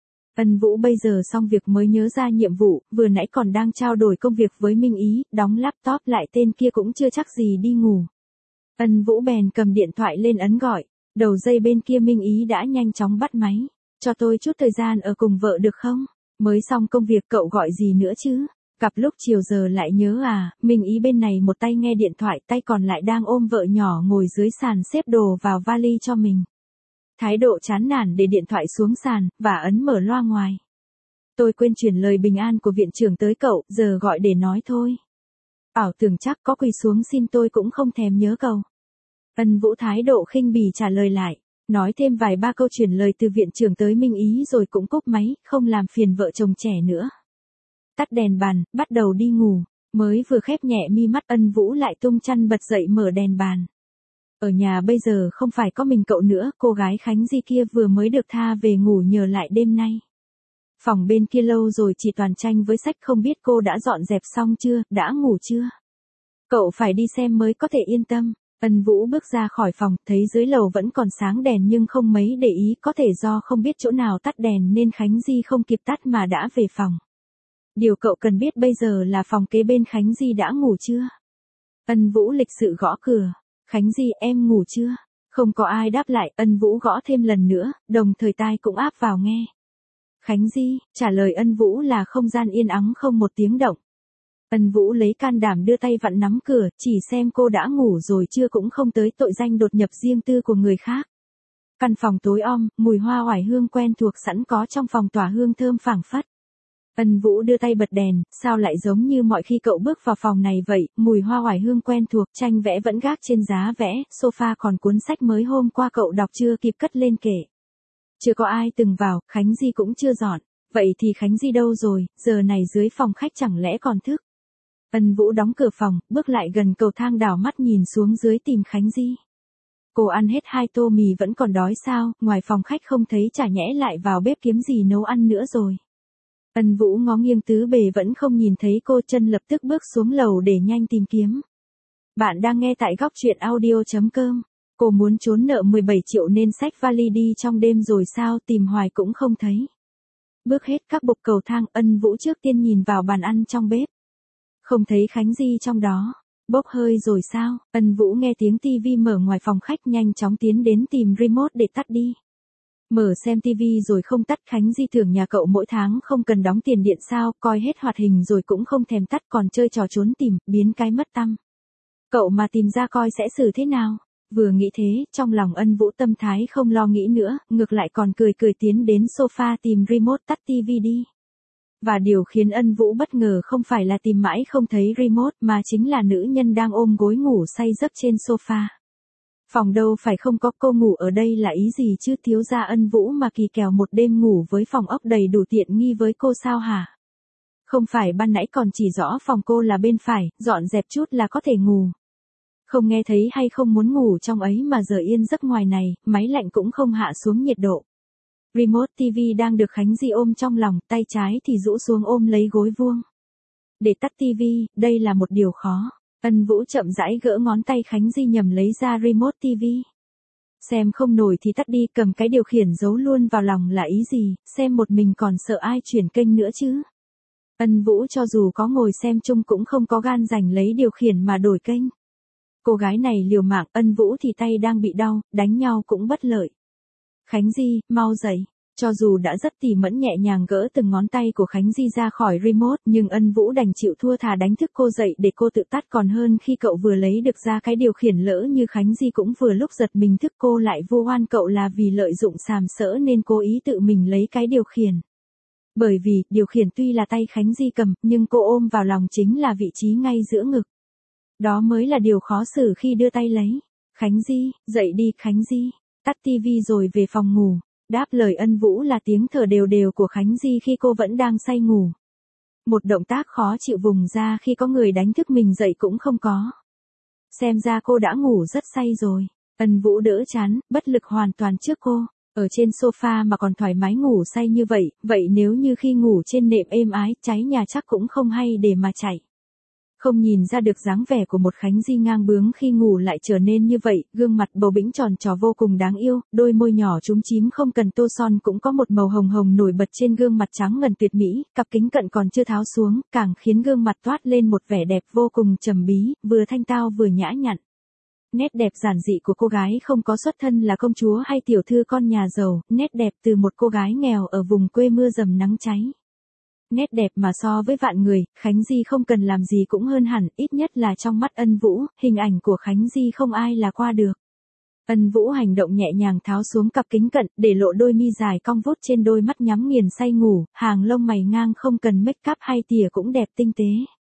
Ân Vũ bây giờ xong việc mới nhớ ra nhiệm vụ, vừa nãy còn đang trao đổi công việc với Minh Ý, đóng laptop lại tên kia cũng chưa chắc gì đi ngủ. Ân Vũ bèn cầm điện thoại lên ấn gọi, đầu dây bên kia Minh Ý đã nhanh chóng bắt máy. Cho tôi chút thời gian ở cùng vợ được không? Mới xong công việc cậu gọi gì nữa chứ? Gặp lúc chiều giờ lại nhớ à? Minh Ý bên này một tay nghe điện thoại, tay còn lại đang ôm vợ nhỏ ngồi dưới sàn xếp đồ vào vali cho mình. Thái độ chán nản để điện thoại xuống sàn, và ấn mở loa ngoài. Tôi quên chuyển lời bình an của viện trưởng tới cậu, giờ gọi để nói thôi. Bảo tưởng chắc có quỳ xuống xin tôi cũng không thèm nhớ cậu. Ân Vũ thái độ khinh bỉ trả lời lại. Nói thêm vài ba câu chuyển lời từ viện trưởng tới Minh Ý rồi cũng cúp máy, không làm phiền vợ chồng trẻ nữa. Tắt đèn bàn, bắt đầu đi ngủ. Mới vừa khép nhẹ mi mắt Ân Vũ lại tung chăn bật dậy mở đèn bàn. Ở nhà bây giờ không phải có mình cậu nữa, cô gái Khánh Di kia vừa mới được tha về ngủ nhờ lại đêm nay. Phòng bên kia lâu rồi chỉ toàn tranh với sách, không biết cô đã dọn dẹp xong chưa, đã ngủ chưa? Cậu phải đi xem mới có thể yên tâm. Ân Vũ bước ra khỏi phòng, thấy dưới lầu vẫn còn sáng đèn nhưng không mấy để ý, có thể do không biết chỗ nào tắt đèn nên Khánh Di không kịp tắt mà đã về phòng. Điều cậu cần biết bây giờ là phòng kế bên Khánh Di đã ngủ chưa? Ân Vũ lịch sự gõ cửa. Khánh Di, em ngủ chưa? Không có ai đáp lại, Ân Vũ gõ thêm lần nữa, đồng thời tai cũng áp vào nghe. Khánh Di, trả lời Ân Vũ là không gian yên ắng không một tiếng động. Ân Vũ lấy can đảm đưa tay vặn nắm cửa, chỉ xem cô đã ngủ rồi chưa cũng không tới tội danh đột nhập riêng tư của người khác. Căn phòng tối om, mùi hoa oải hương quen thuộc sẵn có trong phòng tỏa hương thơm phảng phất. Ân Vũ đưa tay bật đèn, sao lại giống như mọi khi cậu bước vào phòng này vậy, mùi hoa oải hương quen thuộc, tranh vẽ vẫn gác trên giá vẽ, sofa còn cuốn sách mới hôm qua cậu đọc chưa kịp cất lên kệ. Chưa có ai từng vào, Khánh Di cũng chưa dọn, vậy thì Khánh Di đâu rồi, giờ này dưới phòng khách chẳng lẽ còn thức. Ân Vũ đóng cửa phòng, bước lại gần cầu thang đảo mắt nhìn xuống dưới tìm Khánh Di. Cô ăn hết hai tô mì vẫn còn đói sao, ngoài phòng khách không thấy, chả nhẽ lại vào bếp kiếm gì nấu ăn nữa rồi. Ân Vũ ngó nghiêng tứ bề vẫn không nhìn thấy cô, chân lập tức bước xuống lầu để nhanh tìm kiếm. Bạn đang nghe tại góc truyện audio chấm com. Cô muốn trốn nợ mười bảy triệu nên xách vali đi trong đêm rồi sao, tìm hoài cũng không thấy. Bước hết các bục cầu thang, Ân Vũ trước tiên nhìn vào bàn ăn trong bếp. Không thấy Khánh Di trong đó. Bốc hơi rồi sao? Ân Vũ nghe tiếng tivi mở ngoài phòng khách, nhanh chóng tiến đến tìm remote để tắt đi. Mở xem tivi rồi không tắt. Khánh Di tưởng nhà cậu mỗi tháng không cần đóng tiền điện sao, coi hết hoạt hình rồi cũng không thèm tắt, còn chơi trò trốn tìm, biến cái mất tăm. Cậu mà tìm ra coi sẽ xử thế nào? Vừa nghĩ thế, trong lòng Ân Vũ tâm thái không lo nghĩ nữa, ngược lại còn cười cười tiến đến sofa tìm remote tắt tivi đi. Và điều khiến Ân Vũ bất ngờ không phải là tìm mãi không thấy remote mà chính là nữ nhân đang ôm gối ngủ say giấc trên sofa. Phòng đâu phải không có, cô ngủ ở đây là ý gì chứ, thiếu gia Ân Vũ mà kỳ kèo một đêm ngủ với phòng ốc đầy đủ tiện nghi với cô sao hả? Không phải ban nãy còn chỉ rõ phòng cô là bên phải, dọn dẹp chút là có thể ngủ. Không nghe thấy hay không muốn ngủ trong ấy mà giờ yên giấc ngoài này, máy lạnh cũng không hạ xuống nhiệt độ. Remote ti vi đang được Khánh Di ôm trong lòng, tay trái thì rũ xuống ôm lấy gối vuông. Để tắt tivi, đây là một điều khó. Ân Vũ chậm rãi gỡ ngón tay Khánh Di nhầm lấy ra remote ti vi. Xem không nổi thì tắt đi, cầm cái điều khiển giấu luôn vào lòng là ý gì, xem một mình còn sợ ai chuyển kênh nữa chứ. Ân Vũ cho dù có ngồi xem chung cũng không có gan giành lấy điều khiển mà đổi kênh. Cô gái này liều mạng, Ân Vũ thì tay đang bị đau, đánh nhau cũng bất lợi. Khánh Di, mau dậy. Cho dù đã rất tỉ mẫn nhẹ nhàng gỡ từng ngón tay của Khánh Di ra khỏi remote, nhưng Ân Vũ đành chịu thua, thà đánh thức cô dậy để cô tự tắt còn hơn khi cậu vừa lấy được ra cái điều khiển. Lỡ như Khánh Di cũng vừa lúc giật mình thức cô lại vu oan cậu là vì lợi dụng sàm sỡ nên cố ý tự mình lấy cái điều khiển. Bởi vì, điều khiển tuy là tay Khánh Di cầm, nhưng cô ôm vào lòng chính là vị trí ngay giữa ngực. Đó mới là điều khó xử khi đưa tay lấy. Khánh Di, dậy đi Khánh Di, tắt tivi rồi về phòng ngủ. Đáp lời Ân Vũ là tiếng thở đều đều của Khánh Di khi cô vẫn đang say ngủ. Một động tác khó chịu vùng ra khi có người đánh thức mình dậy cũng không có. Xem ra cô đã ngủ rất say rồi. Ân Vũ đỡ chán, bất lực hoàn toàn trước cô. Ở trên sofa mà còn thoải mái ngủ say như vậy, vậy nếu như khi ngủ trên nệm êm ái, cháy nhà chắc cũng không hay để mà chạy. Không nhìn ra được dáng vẻ của một Khánh Di ngang bướng khi ngủ lại trở nên như vậy, gương mặt bầu bĩnh tròn trò vô cùng đáng yêu, đôi môi nhỏ chúm chím không cần tô son cũng có một màu hồng hồng nổi bật trên gương mặt trắng ngần tuyệt mỹ, cặp kính cận còn chưa tháo xuống, càng khiến gương mặt toát lên một vẻ đẹp vô cùng trầm bí, vừa thanh tao vừa nhã nhặn. Nét đẹp giản dị của cô gái không có xuất thân là công chúa hay tiểu thư con nhà giàu, nét đẹp từ một cô gái nghèo ở vùng quê mưa dầm nắng cháy. Nét đẹp mà so với vạn người, Khánh Di không cần làm gì cũng hơn hẳn, ít nhất là trong mắt Ân Vũ, hình ảnh của Khánh Di không ai là qua được. Ân Vũ hành động nhẹ nhàng tháo xuống cặp kính cận, để lộ đôi mi dài cong vút trên đôi mắt nhắm nghiền say ngủ, hàng lông mày ngang không cần make up hay tỉa cũng đẹp tinh tế.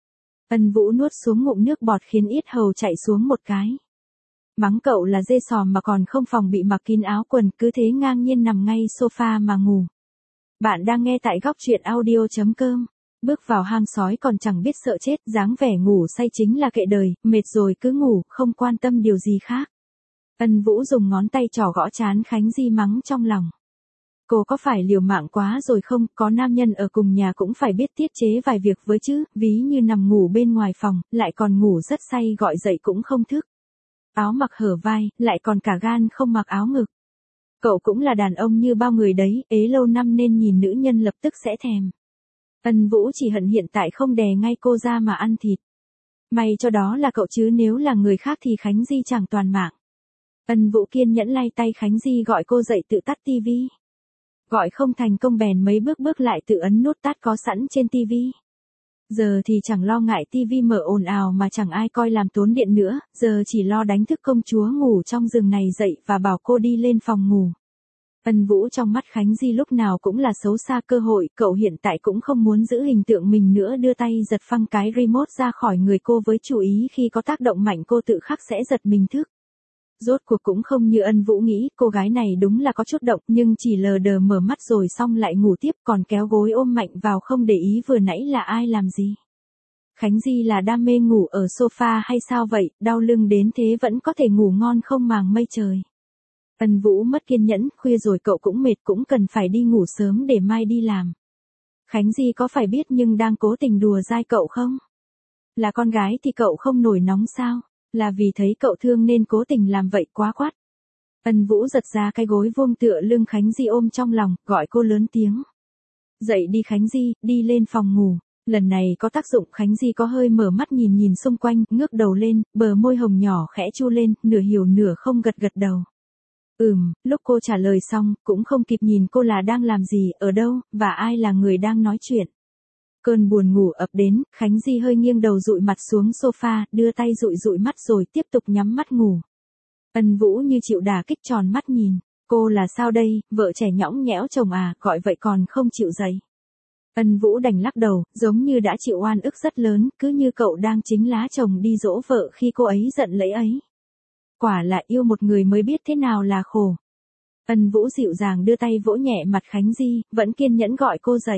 Ân Vũ nuốt xuống ngụm nước bọt khiến yết hầu chạy xuống một cái. Mắng cậu là dê sòm mà còn không phòng bị mặc kín áo quần, cứ thế ngang nhiên nằm ngay sofa mà ngủ. Bạn đang nghe tại góc truyện audio chấm com. Bước vào hang sói còn chẳng biết sợ chết, dáng vẻ ngủ say chính là kệ đời, mệt rồi cứ ngủ, không quan tâm điều gì khác. Ân Vũ dùng ngón tay trỏ gõ trán Khánh Di mắng trong lòng. Cô có phải liều mạng quá rồi không, có nam nhân ở cùng nhà cũng phải biết tiết chế vài việc với chứ, ví như nằm ngủ bên ngoài phòng, lại còn ngủ rất say gọi dậy cũng không thức. Áo mặc hở vai, lại còn cả gan không mặc áo ngực. Cậu cũng là đàn ông như bao người đấy, ế lâu năm nên nhìn nữ nhân lập tức sẽ thèm. Ân Vũ chỉ hận hiện tại không đè ngay cô ra mà ăn thịt. May cho đó là cậu chứ nếu là người khác thì Khánh Di chẳng toàn mạng. Ân Vũ kiên nhẫn lay tay Khánh Di gọi cô dậy tự tắt tivi. Gọi không thành công bèn mấy bước bước lại tự ấn nút tắt có sẵn trên tivi. Giờ thì chẳng lo ngại tivi mở ồn ào mà chẳng ai coi làm tốn điện nữa, giờ chỉ lo đánh thức công chúa ngủ trong giường này dậy và bảo cô đi lên phòng ngủ. Ân Vũ trong mắt Khánh Di lúc nào cũng là xấu xa cơ hội, cậu hiện tại cũng không muốn giữ hình tượng mình nữa, đưa tay giật phăng cái remote ra khỏi người cô với chú ý khi có tác động mạnh cô tự khắc sẽ giật mình thức. Rốt cuộc cũng không như Ân Vũ nghĩ, cô gái này đúng là có chút động nhưng chỉ lờ đờ mở mắt rồi xong lại ngủ tiếp, còn kéo gối ôm mạnh vào không để ý vừa nãy là ai làm gì. Khánh Di là đam mê ngủ ở sofa hay sao vậy, đau lưng đến thế vẫn có thể ngủ ngon không màng mây trời. Ân Vũ mất kiên nhẫn, khuya rồi cậu cũng mệt cũng cần phải đi ngủ sớm để mai đi làm. Khánh Di có phải biết nhưng đang cố tình đùa dai cậu không? Là con gái thì cậu không nổi nóng sao? Là vì thấy cậu thương nên cố tình làm vậy quá quát. Ân Vũ giật ra cái gối vuông tựa lưng Khánh Di ôm trong lòng, gọi cô lớn tiếng. Dậy đi Khánh Di, đi lên phòng ngủ. Lần này có tác dụng, Khánh Di có hơi mở mắt nhìn nhìn xung quanh, ngước đầu lên, bờ môi hồng nhỏ khẽ chu lên, nửa hiểu nửa không gật gật đầu. Ừm, lúc cô trả lời xong, cũng không kịp nhìn cô là đang làm gì, ở đâu, và ai là người đang nói chuyện. Cơn buồn ngủ ập đến, Khánh Di hơi nghiêng đầu dụi mặt xuống sofa, đưa tay dụi dụi mắt rồi tiếp tục nhắm mắt ngủ. Ân Vũ như chịu đả kích tròn mắt nhìn, cô là sao đây, vợ trẻ nhõng nhẽo chồng à, gọi vậy còn không chịu dậy. Ân Vũ đành lắc đầu, giống như đã chịu oan ức rất lớn, cứ như cậu đang chính lá chồng đi dỗ vợ khi cô ấy giận lấy ấy. Quả là yêu một người mới biết thế nào là khổ. Ân Vũ dịu dàng đưa tay vỗ nhẹ mặt Khánh Di, vẫn kiên nhẫn gọi cô dậy.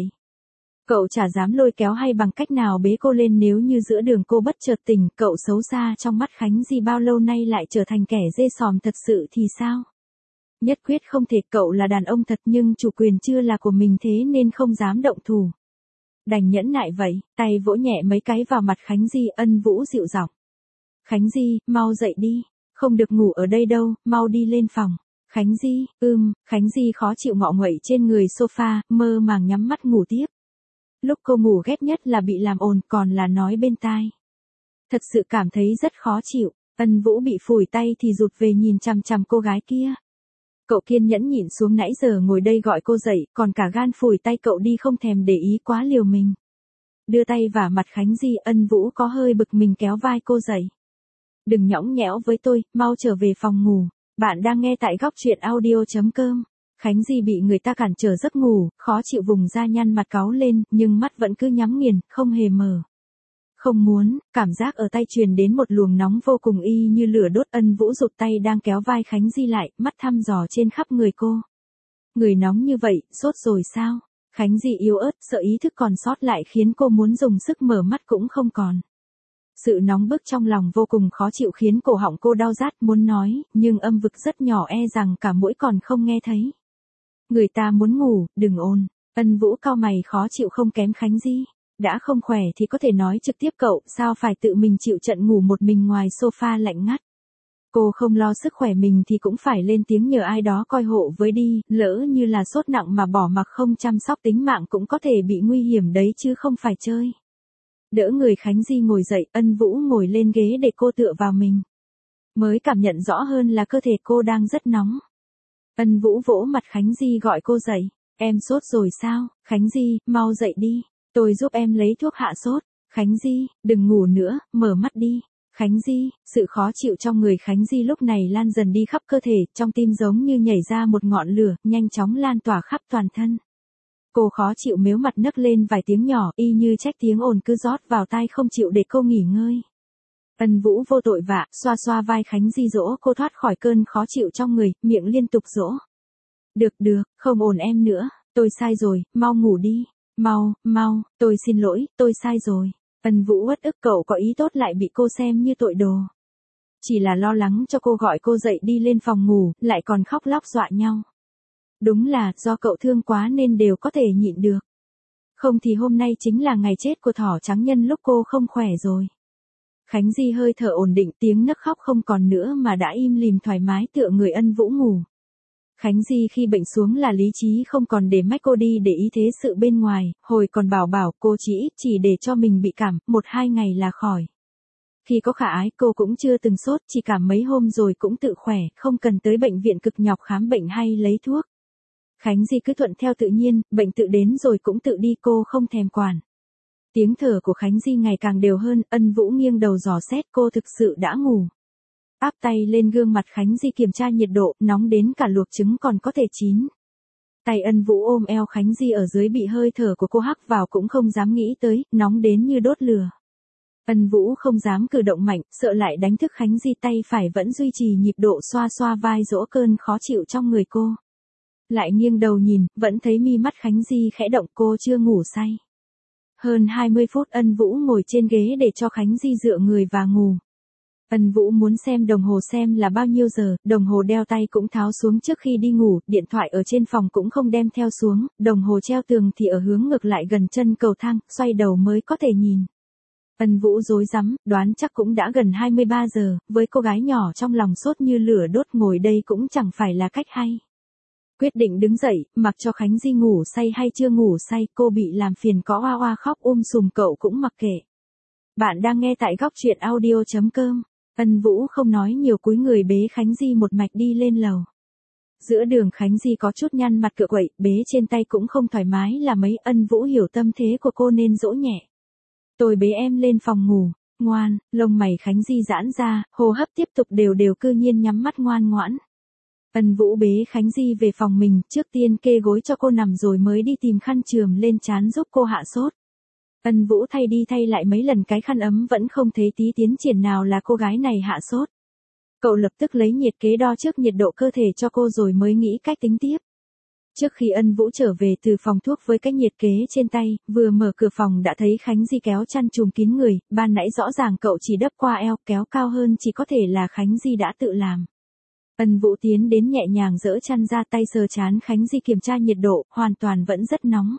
Cậu chả dám lôi kéo hay bằng cách nào bế cô lên, nếu như giữa đường cô bất chợt tỉnh, cậu xấu xa trong mắt Khánh Di bao lâu nay lại trở thành kẻ dê sòm thật sự thì sao? Nhất quyết không thể, cậu là đàn ông thật nhưng chủ quyền chưa là của mình thế nên không dám động thủ. Đành nhẫn nại vậy, tay vỗ nhẹ mấy cái vào mặt Khánh Di, Ân Vũ dịu giọng. Khánh Di, mau dậy đi, không được ngủ ở đây đâu, mau đi lên phòng. Khánh Di, ưm, Khánh Di khó chịu ngọ nguậy trên người sofa, mơ màng nhắm mắt ngủ tiếp. Lúc cô ngủ ghét nhất là bị làm ồn, còn là nói bên tai. Thật sự cảm thấy rất khó chịu, Ân Vũ bị phủi tay thì rụt về nhìn chằm chằm cô gái kia. Cậu kiên nhẫn nhịn xuống nãy giờ ngồi đây gọi cô dậy, còn cả gan phủi tay cậu đi không thèm để ý quá liều mình. Đưa tay vả mặt Khánh Di, Ân Vũ có hơi bực mình kéo vai cô dậy. Đừng nhõng nhẽo với tôi, mau trở về phòng ngủ. Bạn đang nghe tại góc truyện audio.com. Khánh Di bị người ta cản trở giấc ngủ, khó chịu vùng da nhăn mặt cáu lên, nhưng mắt vẫn cứ nhắm nghiền, không hề mở. Không muốn, cảm giác ở tay truyền đến một luồng nóng vô cùng y như lửa đốt. Ân Vũ rụt tay đang kéo vai Khánh Di lại, mắt thăm dò trên khắp người cô. Người nóng như vậy, sốt rồi sao? Khánh Di yếu ớt, sợ ý thức còn sót lại khiến cô muốn dùng sức mở mắt cũng không còn. Sự nóng bức trong lòng vô cùng khó chịu khiến cổ họng cô đau rát muốn nói, nhưng âm vực rất nhỏ e rằng cả mũi còn không nghe thấy. Người ta muốn ngủ, đừng ồn. Ân Vũ cau mày khó chịu không kém Khánh Di. Đã không khỏe thì có thể nói trực tiếp cậu, sao phải tự mình chịu trận ngủ một mình ngoài sofa lạnh ngắt. Cô không lo sức khỏe mình thì cũng phải lên tiếng nhờ ai đó coi hộ với đi, lỡ như là sốt nặng mà bỏ mặc không chăm sóc tính mạng cũng có thể bị nguy hiểm đấy chứ không phải chơi. Đỡ người Khánh Di ngồi dậy, Ân Vũ ngồi lên ghế để cô tựa vào mình. Mới cảm nhận rõ hơn là cơ thể cô đang rất nóng. Ân Vũ vỗ mặt Khánh Di gọi cô dậy. Em sốt rồi sao? Khánh Di, mau dậy đi. Tôi giúp em lấy thuốc hạ sốt. Khánh Di, đừng ngủ nữa, mở mắt đi. Khánh Di, sự khó chịu trong người Khánh Di lúc này lan dần đi khắp cơ thể, trong tim giống như nhảy ra một ngọn lửa, nhanh chóng lan tỏa khắp toàn thân. Cô khó chịu mếu mặt nấc lên vài tiếng nhỏ, y như trách tiếng ồn cứ rót vào tai không chịu để cô nghỉ ngơi. Ân Vũ vô tội vạ, xoa xoa vai Khánh Di dỗ cô thoát khỏi cơn khó chịu trong người, miệng liên tục dỗ. Được được, không ồn em nữa, tôi sai rồi, mau ngủ đi. Mau, mau, tôi xin lỗi, tôi sai rồi. Ân Vũ uất ức cậu có ý tốt lại bị cô xem như tội đồ. Chỉ là lo lắng cho cô gọi cô dậy đi lên phòng ngủ, lại còn khóc lóc dọa nhau. Đúng là do cậu thương quá nên đều có thể nhịn được. Không thì hôm nay chính là ngày chết của thỏ trắng nhân lúc cô không khỏe rồi. Khánh Di hơi thở ổn định, tiếng nấc khóc không còn nữa mà đã im lìm thoải mái tựa người Ân Vũ ngủ. Khánh Di khi bệnh xuống là lý trí không còn để mách cô đi để ý thế sự bên ngoài, hồi còn bảo bảo cô chỉ chỉ để cho mình bị cảm, một hai ngày là khỏi. Khi có khả ái cô cũng chưa từng sốt, chỉ cảm mấy hôm rồi cũng tự khỏe, không cần tới bệnh viện cực nhọc khám bệnh hay lấy thuốc. Khánh Di cứ thuận theo tự nhiên, bệnh tự đến rồi cũng tự đi, cô không thèm quản. Tiếng thở của Khánh Di ngày càng đều hơn, Ân Vũ nghiêng đầu dò xét cô thực sự đã ngủ. Áp tay lên gương mặt Khánh Di kiểm tra nhiệt độ, nóng đến cả luộc trứng còn có thể chín. Tay Ân Vũ ôm eo Khánh Di ở dưới bị hơi thở của cô hắc vào cũng không dám nghĩ tới, nóng đến như đốt lửa. Ân Vũ không dám cử động mạnh, sợ lại đánh thức Khánh Di, tay phải vẫn duy trì nhịp độ xoa xoa vai dỗ cơn khó chịu trong người cô. Lại nghiêng đầu nhìn, vẫn thấy mi mắt Khánh Di khẽ động, cô chưa ngủ say. Hơn hai mươi phút Ân Vũ ngồi trên ghế để cho Khánh Di dựa người và ngủ. Ân Vũ muốn xem đồng hồ xem là bao nhiêu giờ, đồng hồ đeo tay cũng tháo xuống trước khi đi ngủ, điện thoại ở trên phòng cũng không đem theo xuống, đồng hồ treo tường thì ở hướng ngược lại gần chân cầu thang, xoay đầu mới có thể nhìn. Ân Vũ rối rắm, đoán chắc cũng đã gần hai mươi ba giờ, với cô gái nhỏ trong lòng sốt như lửa đốt ngồi đây cũng chẳng phải là cách hay. Quyết định đứng dậy, mặc cho Khánh Di ngủ say hay chưa ngủ say, cô bị làm phiền có oa oa khóc um sùm cậu cũng mặc kệ. Bạn đang nghe tại góc truyện audio.com. Ân Vũ không nói nhiều cúi người bế Khánh Di một mạch đi lên lầu. Giữa đường Khánh Di có chút nhăn mặt cựa quậy, bế trên tay cũng không thoải mái là mấy. Ân Vũ hiểu tâm thế của cô nên dỗ nhẹ. Tôi bế em lên phòng ngủ, ngoan. Lông mày Khánh Di giãn ra, hô hấp tiếp tục đều đều, cư nhiên nhắm mắt ngoan ngoãn. Ân Vũ bế Khánh Di về phòng mình, trước tiên kê gối cho cô nằm rồi mới đi tìm khăn chườm lên trán giúp cô hạ sốt. Ân Vũ thay đi thay lại mấy lần cái khăn ấm vẫn không thấy tí tiến triển nào là cô gái này hạ sốt. Cậu lập tức lấy nhiệt kế đo trước nhiệt độ cơ thể cho cô rồi mới nghĩ cách tính tiếp. Trước khi Ân Vũ trở về từ phòng thuốc với cái nhiệt kế trên tay, vừa mở cửa phòng đã thấy Khánh Di kéo chăn trùm kín người, ban nãy rõ ràng cậu chỉ đắp qua eo, kéo cao hơn chỉ có thể là Khánh Di đã tự làm. Ân Vũ tiến đến nhẹ nhàng dỡ chăn ra, tay sờ trán Khánh Di kiểm tra nhiệt độ, hoàn toàn vẫn rất nóng.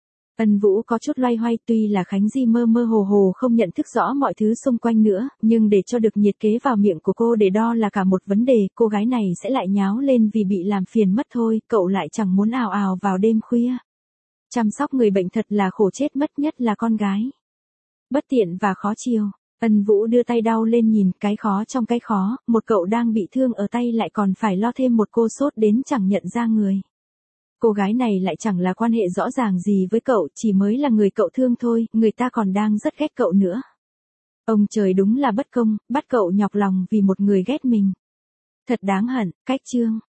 Ân Vũ có chút loay hoay, tuy là Khánh Di mơ mơ hồ hồ không nhận thức rõ mọi thứ xung quanh nữa, nhưng để cho được nhiệt kế vào miệng của cô để đo là cả một vấn đề, cô gái này sẽ lại nháo lên vì bị làm phiền mất thôi, cậu lại chẳng muốn ào ào vào đêm khuya. Chăm sóc người bệnh thật là khổ chết mất, nhất là con gái. Bất tiện và khó chiều. Ân Vũ đưa tay đau lên nhìn, cái khó trong cái khó, một cậu đang bị thương ở tay lại còn phải lo thêm một cô sốt đến chẳng nhận ra người. Cô gái này lại chẳng là quan hệ rõ ràng gì với cậu, chỉ mới là người cậu thương thôi, người ta còn đang rất ghét cậu nữa. Ông trời đúng là bất công, bắt cậu nhọc lòng vì một người ghét mình. Thật đáng hận. Cách chương